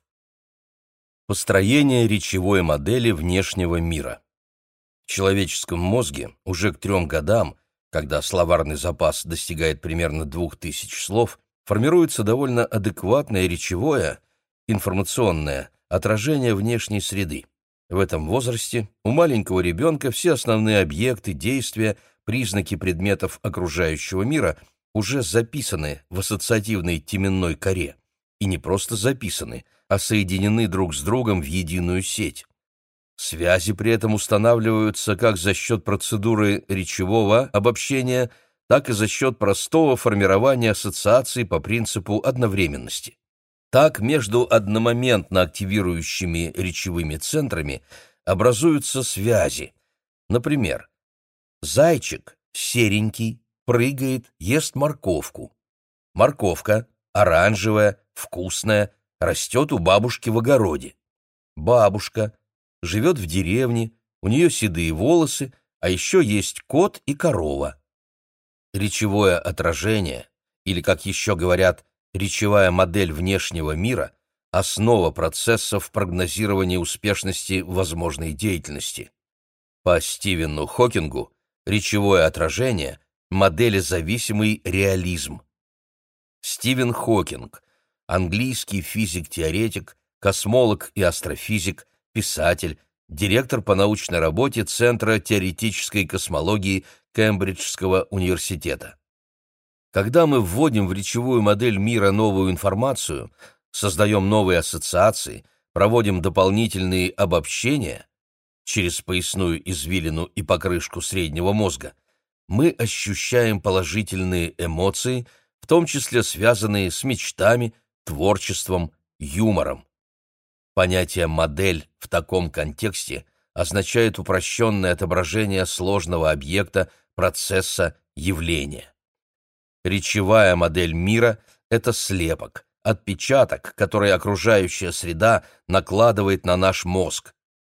Построение речевой модели внешнего мира. В человеческом мозге уже к трем годам, когда словарный запас достигает примерно двух тысяч слов, формируется довольно адекватное речевое, информационное отражение внешней среды. В этом возрасте у маленького ребенка все основные объекты, действия, признаки предметов окружающего мира уже записаны в ассоциативной теменной коре. И не просто записаны, а соединены друг с другом в единую сеть. Связи при этом устанавливаются как за счет процедуры речевого обобщения, так и за счет простого формирования ассоциаций по принципу одновременности. Так, между одномоментно активирующими речевыми центрами образуются связи. Например, зайчик серенький прыгает, ест морковку. Морковка оранжевая, вкусная, растет у бабушки в огороде. Бабушка живет в деревне, у нее седые волосы, а еще есть кот и корова. Речевое отражение, или, как еще говорят, речевая модель внешнего мира – основа процессов прогнозирования успешности возможной деятельности. По Стивену Хокингу речевое отражение – моделезависимый реализм. Стивен Хокинг – английский физик-теоретик, космолог и астрофизик, писатель, директор по научной работе Центра теоретической космологии Кембриджского университета. Когда мы вводим в речевую модель мира новую информацию, создаем новые ассоциации, проводим дополнительные обобщения через поясную извилину и покрышку среднего мозга, мы ощущаем положительные эмоции, в том числе связанные с мечтами, творчеством, юмором. Понятие «модель» в таком контексте означает упрощенное отображение сложного объекта, процесса, явления. Речевая модель мира — это слепок, отпечаток, который окружающая среда накладывает на наш мозг.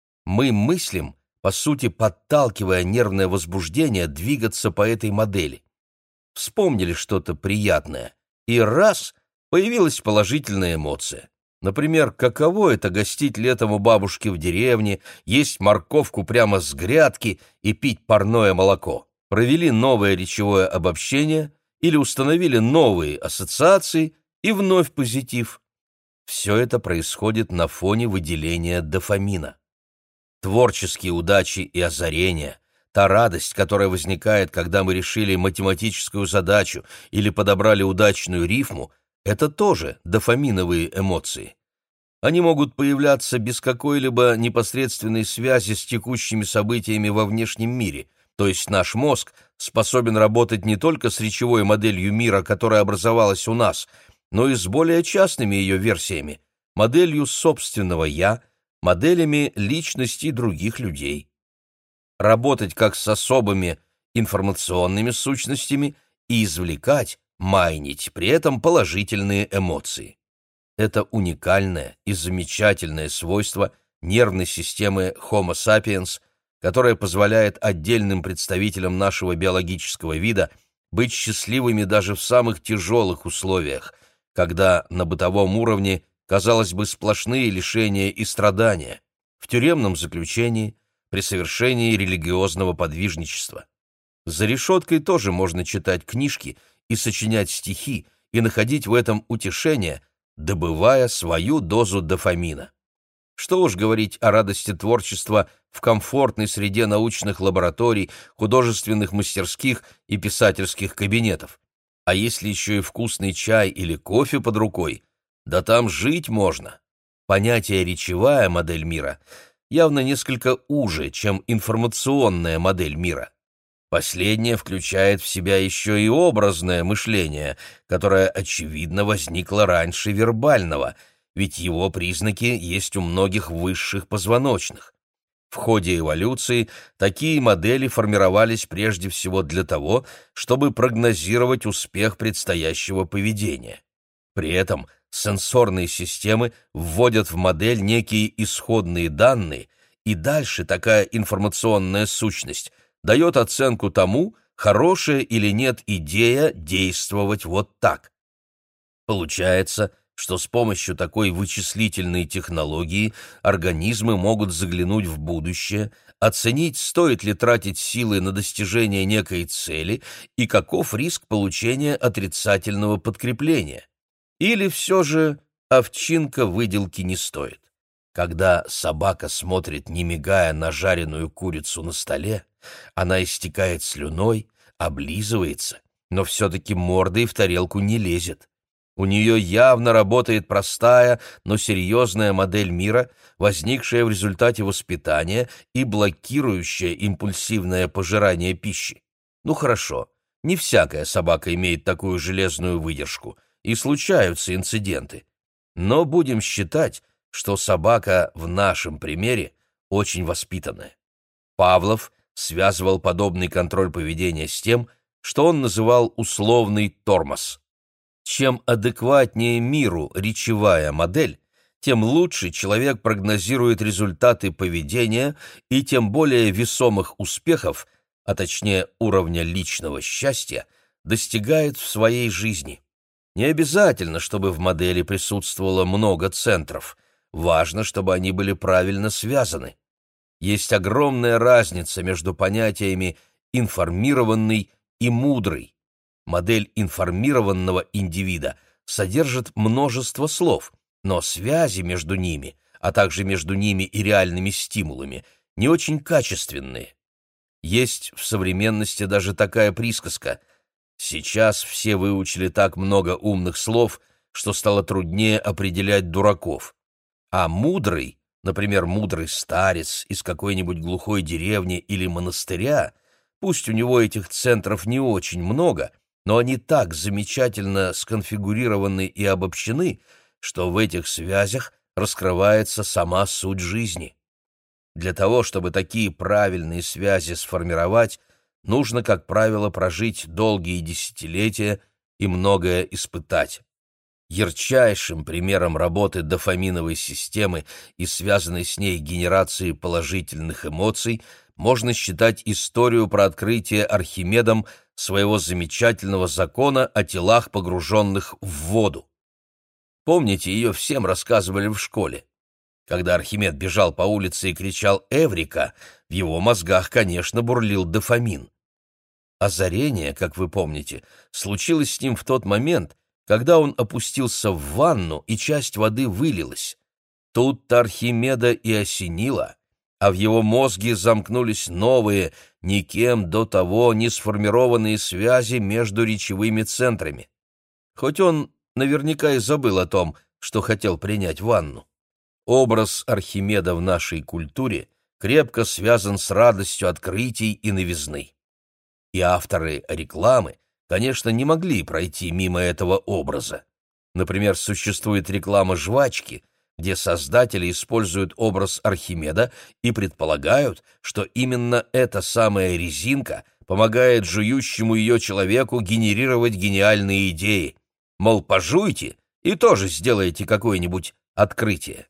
Мы мыслим, по сути, подталкивая нервное возбуждение двигаться по этой модели. Вспомнили что-то приятное, и раз — появилась положительная эмоция. Например, каково это гостить летом у бабушки в деревне, есть морковку прямо с грядки и пить парное молоко. Провели новое речевое обобщение или установили новые ассоциации, и вновь позитив. Все это происходит на фоне выделения дофамина. Творческие удачи и озарения, та радость, которая возникает, когда мы решили математическую задачу или подобрали удачную рифму, это тоже дофаминовые эмоции. Они могут появляться без какой-либо непосредственной связи с текущими событиями во внешнем мире, то есть наш мозг способен работать не только с речевой моделью мира, которая образовалась у нас, но и с более частными ее версиями, моделью собственного «я», моделями личностей других людей. Работать как с особыми информационными сущностями и извлекать, майнить при этом положительные эмоции. Это уникальное и замечательное свойство нервной системы Homo sapiens, которое позволяет отдельным представителям нашего биологического вида быть счастливыми даже в самых тяжелых условиях, когда на бытовом уровне, казалось бы, сплошные лишения и страдания, в тюремном заключении, при совершении религиозного подвижничества. За решеткой тоже можно читать книжки и сочинять стихи, и находить в этом утешение, добывая свою дозу дофамина. Что уж говорить о радости творчества в комфортной среде научных лабораторий, художественных мастерских и писательских кабинетов. А если еще и вкусный чай или кофе под рукой, да там жить можно. Понятие «речевая модель мира» явно несколько уже, чем информационная модель мира. Последнее включает в себя еще и образное мышление, которое, очевидно, возникло раньше вербального, ведь его признаки есть у многих высших позвоночных. В ходе эволюции такие модели формировались прежде всего для того, чтобы прогнозировать успех предстоящего поведения. При этом сенсорные системы вводят в модель некие исходные данные, и дальше такая информационная сущность дает оценку тому, хорошая или нет идея действовать вот так. Получается, что с помощью такой вычислительной технологии организмы могут заглянуть в будущее, оценить, стоит ли тратить силы на достижение некой цели и каков риск получения отрицательного подкрепления. Или все же овчинка выделки не стоит. Когда собака смотрит, не мигая, на жареную курицу на столе, она истекает слюной, облизывается, но все-таки мордой в тарелку не лезет. У нее явно работает простая, но серьезная модель мира, возникшая в результате воспитания и блокирующая импульсивное пожирание пищи. Ну хорошо, не всякая собака имеет такую железную выдержку, и случаются инциденты. Но будем считать, что собака в нашем примере очень воспитанная. Павлов связывал подобный контроль поведения с тем, что он называл условный тормоз. Чем адекватнее миру речевая модель, тем лучше человек прогнозирует результаты поведения и тем более весомых успехов, а точнее уровня личного счастья, достигает в своей жизни. Не обязательно, чтобы в модели присутствовало много центров. Важно, чтобы они были правильно связаны. Есть огромная разница между понятиями «информированный» и «мудрый». Модель информированного индивида содержит множество слов, но связи между ними, а также между ними и реальными стимулами, не очень качественные. Есть в современности даже такая присказка: «Сейчас все выучили так много умных слов, что стало труднее определять дураков». А мудрый, например, мудрый старец из какой-нибудь глухой деревни или монастыря, пусть у него этих центров не очень много, но они так замечательно сконфигурированы и обобщены, что в этих связях раскрывается сама суть жизни. Для того, чтобы такие правильные связи сформировать, нужно, как правило, прожить долгие десятилетия и многое испытать. Ярчайшим примером работы дофаминовой системы и связанной с ней генерации положительных эмоций можно считать историю про открытие Архимедом своего замечательного закона о телах, погруженных в воду. Помните, ее всем рассказывали в школе? Когда Архимед бежал по улице и кричал «Эврика!», в его мозгах, конечно, бурлил дофамин. Озарение, как вы помните, случилось с ним в тот момент, когда он опустился в ванну, и часть воды вылилась. Тут-то Архимеда и осенило, а в его мозге замкнулись новые, никем до того не сформированные связи между речевыми центрами. Хоть он наверняка и забыл о том, что хотел принять ванну. Образ Архимеда в нашей культуре крепко связан с радостью открытий и новизны. И авторы рекламы, конечно, не могли пройти мимо этого образа. Например, существует реклама жвачки, где создатели используют образ Архимеда и предполагают, что именно эта самая резинка помогает жующему ее человеку генерировать гениальные идеи. Мол, пожуйте и тоже сделаете какое-нибудь открытие.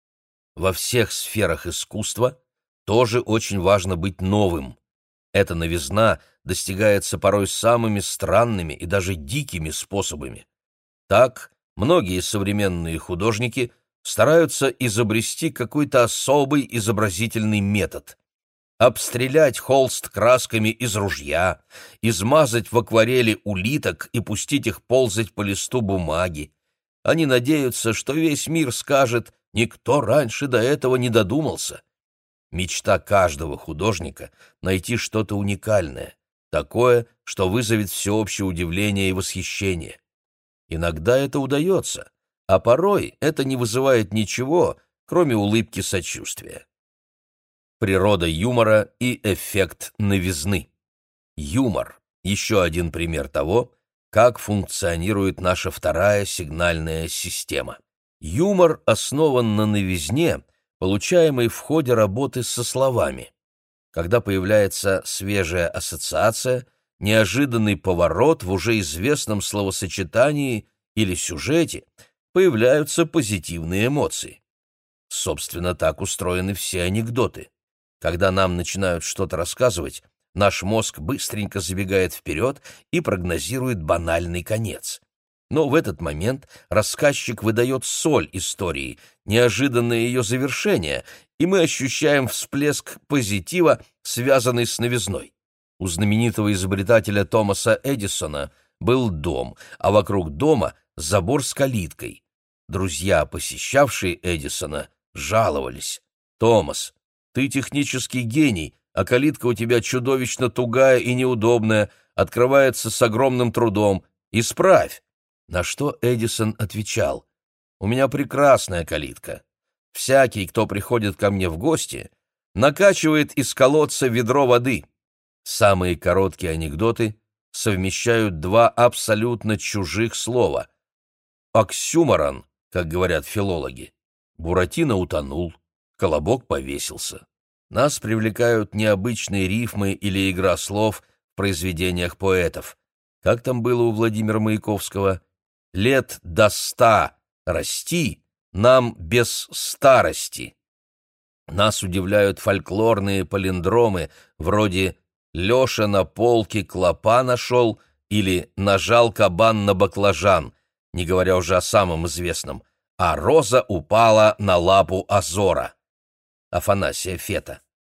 Во всех сферах искусства тоже очень важно быть новым. Эта новизна достигается порой самыми странными и даже дикими способами. Так, многие современные художники стараются изобрести какой-то особый изобразительный метод. Обстрелять холст красками из ружья, измазать в акварели улиток и пустить их ползать по листу бумаги. Они надеются, что весь мир скажет: «Никто раньше до этого не додумался». Мечта каждого художника — найти что-то уникальное, такое, что вызовет всеобщее удивление и восхищение. Иногда это удается, а порой это не вызывает ничего, кроме улыбки сочувствия. Природа юмора и эффект новизны. Юмор — еще один пример того, как функционирует наша вторая сигнальная система. Юмор основан на новизне, получаемой в ходе работы со словами. Когда появляется свежая ассоциация, неожиданный поворот в уже известном словосочетании или сюжете появляются позитивные эмоции. Собственно, так устроены все анекдоты. Когда нам начинают что-то рассказывать, наш мозг быстренько забегает вперед и прогнозирует банальный конец. Но в этот момент рассказчик выдает соль истории, неожиданное ее завершение, и мы ощущаем всплеск позитива, связанный с новизной. У знаменитого изобретателя Томаса Эдисона был дом, а вокруг дома забор с калиткой. Друзья, посещавшие Эдисона, жаловались: «Томас, ты технический гений, а калитка у тебя чудовищно тугая и неудобная, открывается с огромным трудом. Исправь!» На что Эдисон отвечал: «У меня прекрасная калитка. Всякий, кто приходит ко мне в гости, накачивает из колодца ведро воды». Самые короткие анекдоты совмещают два абсолютно чужих слова. Оксюморон, как говорят филологи. Буратино утонул, Колобок повесился. Нас привлекают необычные рифмы или игра слов в произведениях поэтов. Как там было у Владимира Маяковского? «Лет до ста расти, нам без старости». Нас удивляют фольклорные палиндромы вроде «Леша на полке клопа нашел» или «Нажал кабан на баклажан», не говоря уже о самом известном «А роза упала на лапу Азора» Афанасия Фета.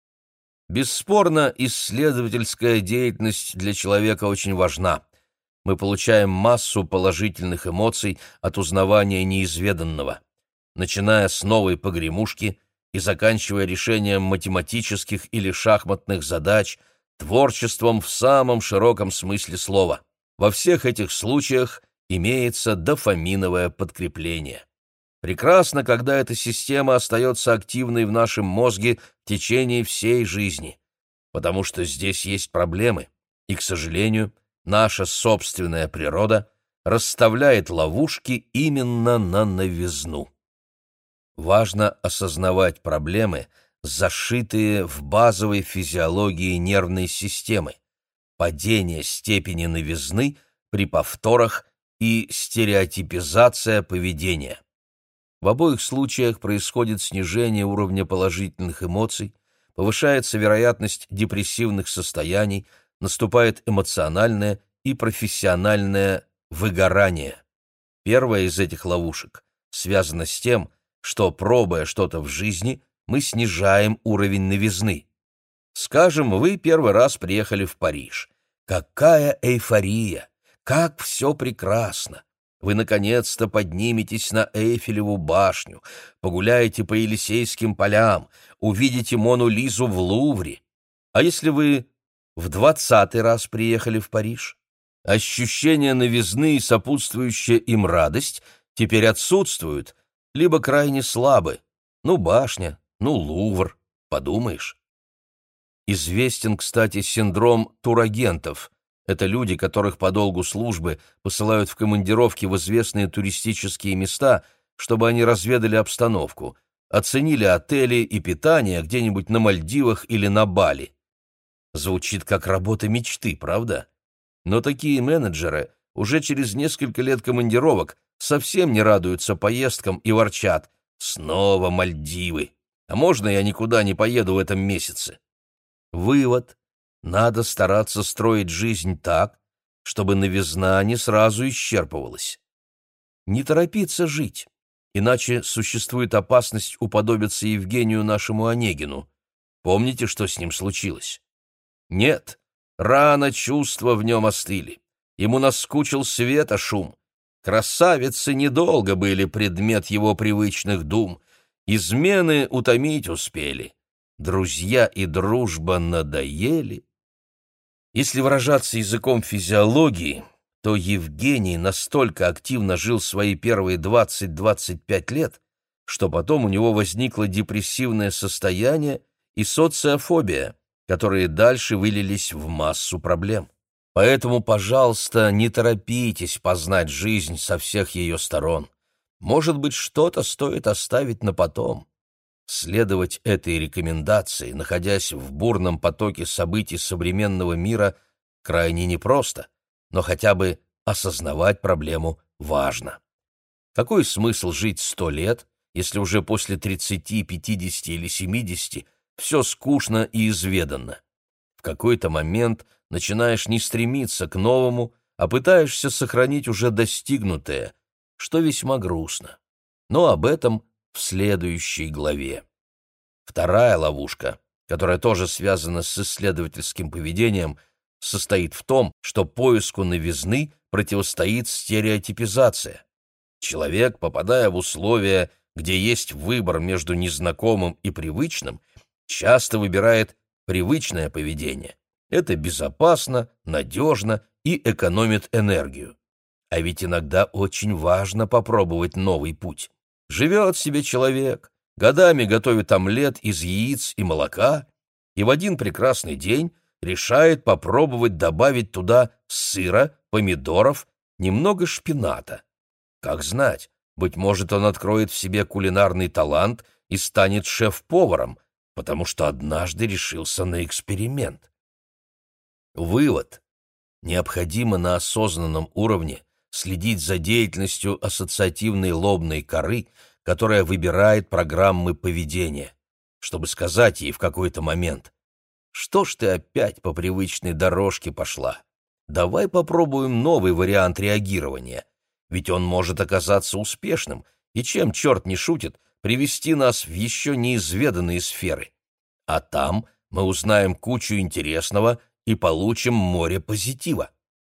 Бесспорно, исследовательская деятельность для человека очень важна. Мы получаем массу положительных эмоций от узнавания неизведанного, начиная с новой погремушки и заканчивая решением математических или шахматных задач, творчеством в самом широком смысле слова. Во всех этих случаях имеется дофаминовое подкрепление. Прекрасно, когда эта система остается активной в нашем мозге в течение всей жизни, потому что здесь есть проблемы, и, к сожалению, наша собственная природа расставляет ловушки именно на новизну. Важно осознавать проблемы, зашитые в базовой физиологии нервной системы, падение степени новизны при повторах и стереотипизация поведения. В обоих случаях происходит снижение уровня положительных эмоций, повышается вероятность депрессивных состояний, наступает эмоциональное и профессиональное выгорание. Первая из этих ловушек связана с тем, что, пробуя что-то в жизни, мы снижаем уровень новизны. Скажем, вы первый раз приехали в Париж. Какая эйфория! Как все прекрасно! Вы наконец-то подниметесь на Эйфелеву башню, погуляете по Елисейским полям, увидите Мону Лизу в Лувре. А если вы в двадцатый раз приехали в Париж? Ощущение новизны и сопутствующая им радость теперь отсутствуют, либо крайне слабы. Ну, башня, ну, Лувр, подумаешь. Известен, кстати, синдром турагентов. Это люди, которых по долгу службы посылают в командировки в известные туристические места, чтобы они разведали обстановку, оценили отели и питание где-нибудь на Мальдивах или на Бали. Звучит как работа мечты, правда? Но такие менеджеры уже через несколько лет командировок совсем не радуются поездкам и ворчат: «Снова Мальдивы! А можно я никуда не поеду в этом месяце?» Вывод: надо стараться строить жизнь так, чтобы новизна не сразу исчерпывалась. Не торопиться жить, иначе существует опасность уподобиться Евгению нашему Онегину. Помните, что с ним случилось? Нет, рано чувства в нем остыли. Ему наскучил света шум. Красавицы недолго были предмет его привычных дум. Измены утомить успели. Друзья и дружба надоели. Если выражаться языком физиологии, то Евгений настолько активно жил свои первые двадцать-двадцать пять лет, что потом у него возникло депрессивное состояние и социофобия, которые дальше вылились в массу проблем. Поэтому, пожалуйста, не торопитесь познать жизнь со всех ее сторон. Может быть, что-то стоит оставить на потом. Следовать этой рекомендации, находясь в бурном потоке событий современного мира, крайне непросто, но хотя бы осознавать проблему важно. Какой смысл жить сто лет, если уже после тридцати, пятидесяти или семидесяти все скучно и изведанно? В какой-то момент начинаешь не стремиться к новому, а пытаешься сохранить уже достигнутое, что весьма грустно. Но об этом в следующей главе. Вторая ловушка, которая тоже связана с исследовательским поведением, состоит в том, что поиску новизны противостоит стереотипизация. Человек, попадая в условия, где есть выбор между незнакомым и привычным, часто выбирает привычное поведение. Это безопасно, надежно и экономит энергию. А ведь иногда очень важно попробовать новый путь. Живет себе человек, годами готовит омлет из яиц и молока, и в один прекрасный день решает попробовать добавить туда сыра, помидоров, немного шпината. Как знать, быть может, он откроет в себе кулинарный талант и станет шеф-поваром, потому что однажды решился на эксперимент. Вывод. Необходимо на осознанном уровне следить за деятельностью ассоциативной лобной коры, которая выбирает программы поведения, чтобы сказать ей в какой-то момент: «Что ж ты опять по привычной дорожке пошла? Давай попробуем новый вариант реагирования, ведь он может оказаться успешным и, чем черт не шутит, привести нас в еще неизведанные сферы. А там мы узнаем кучу интересного и получим море позитива».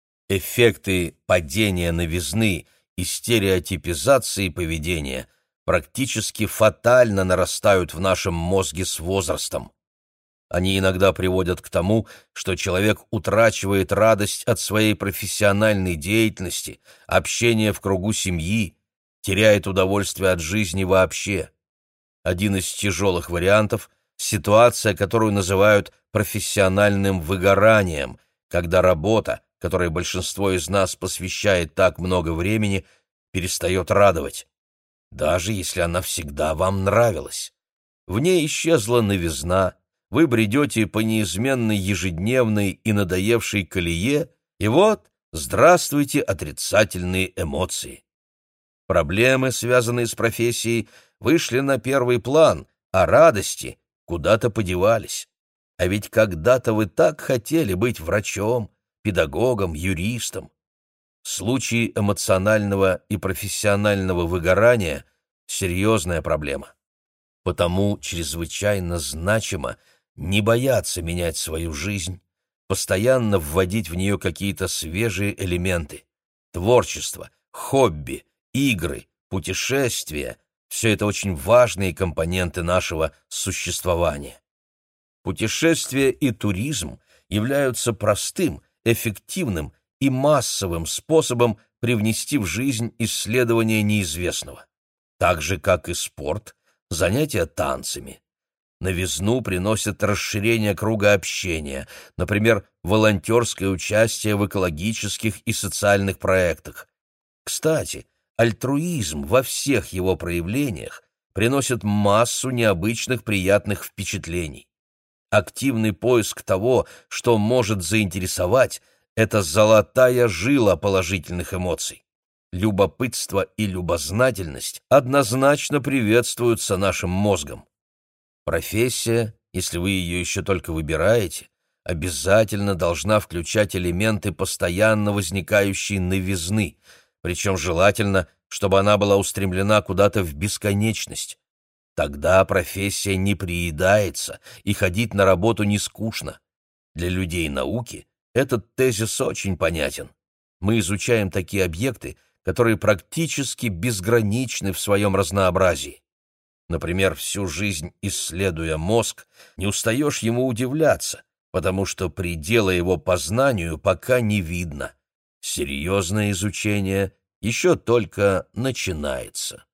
Эффекты падения новизны и стереотипизации поведения практически фатально нарастают в нашем мозге с возрастом. Они иногда приводят к тому, что человек утрачивает радость от своей профессиональной деятельности, общения в кругу семьи, теряет удовольствие от жизни вообще. Один из тяжелых вариантов – ситуация, которую называют профессиональным выгоранием, когда работа, которой большинство из нас посвящает так много времени, перестает радовать, даже если она всегда вам нравилась. В ней исчезла новизна, вы бредете по неизменной ежедневной и надоевшей колее, и вот, здравствуйте, отрицательные эмоции. Проблемы, связанные с профессией, вышли на первый план, а радости куда-то подевались. А ведь когда-то вы так хотели быть врачом, педагогом, юристом. Случаи эмоционального и профессионального выгорания – серьезная проблема. Потому чрезвычайно значимо не бояться менять свою жизнь, постоянно вводить в нее какие-то свежие элементы. Творчество, хобби, игры, путешествия – все это очень важные компоненты нашего существования. Путешествия и туризм являются простым, эффективным и массовым способом привнести в жизнь исследование неизвестного. Так же, как и спорт, занятия танцами. Новизну приносит расширение круга общения, например, волонтерское участие в экологических и социальных проектах. Кстати, альтруизм во всех его проявлениях приносит массу необычных приятных впечатлений. Активный поиск того, что может заинтересовать, это золотая жила положительных эмоций. Любопытство и любознательность однозначно приветствуются нашим мозгом. Профессия, если вы ее еще только выбираете, обязательно должна включать элементы постоянно возникающей новизны, причем желательно, чтобы она была устремлена куда-то в бесконечность. Тогда профессия не приедается, и ходить на работу не скучно. Для людей науки этот тезис очень понятен. Мы изучаем такие объекты, которые практически безграничны в своем разнообразии. Например, всю жизнь исследуя мозг, не устаешь ему удивляться, потому что предела его познанию пока не видно. Серьезное изучение еще только начинается.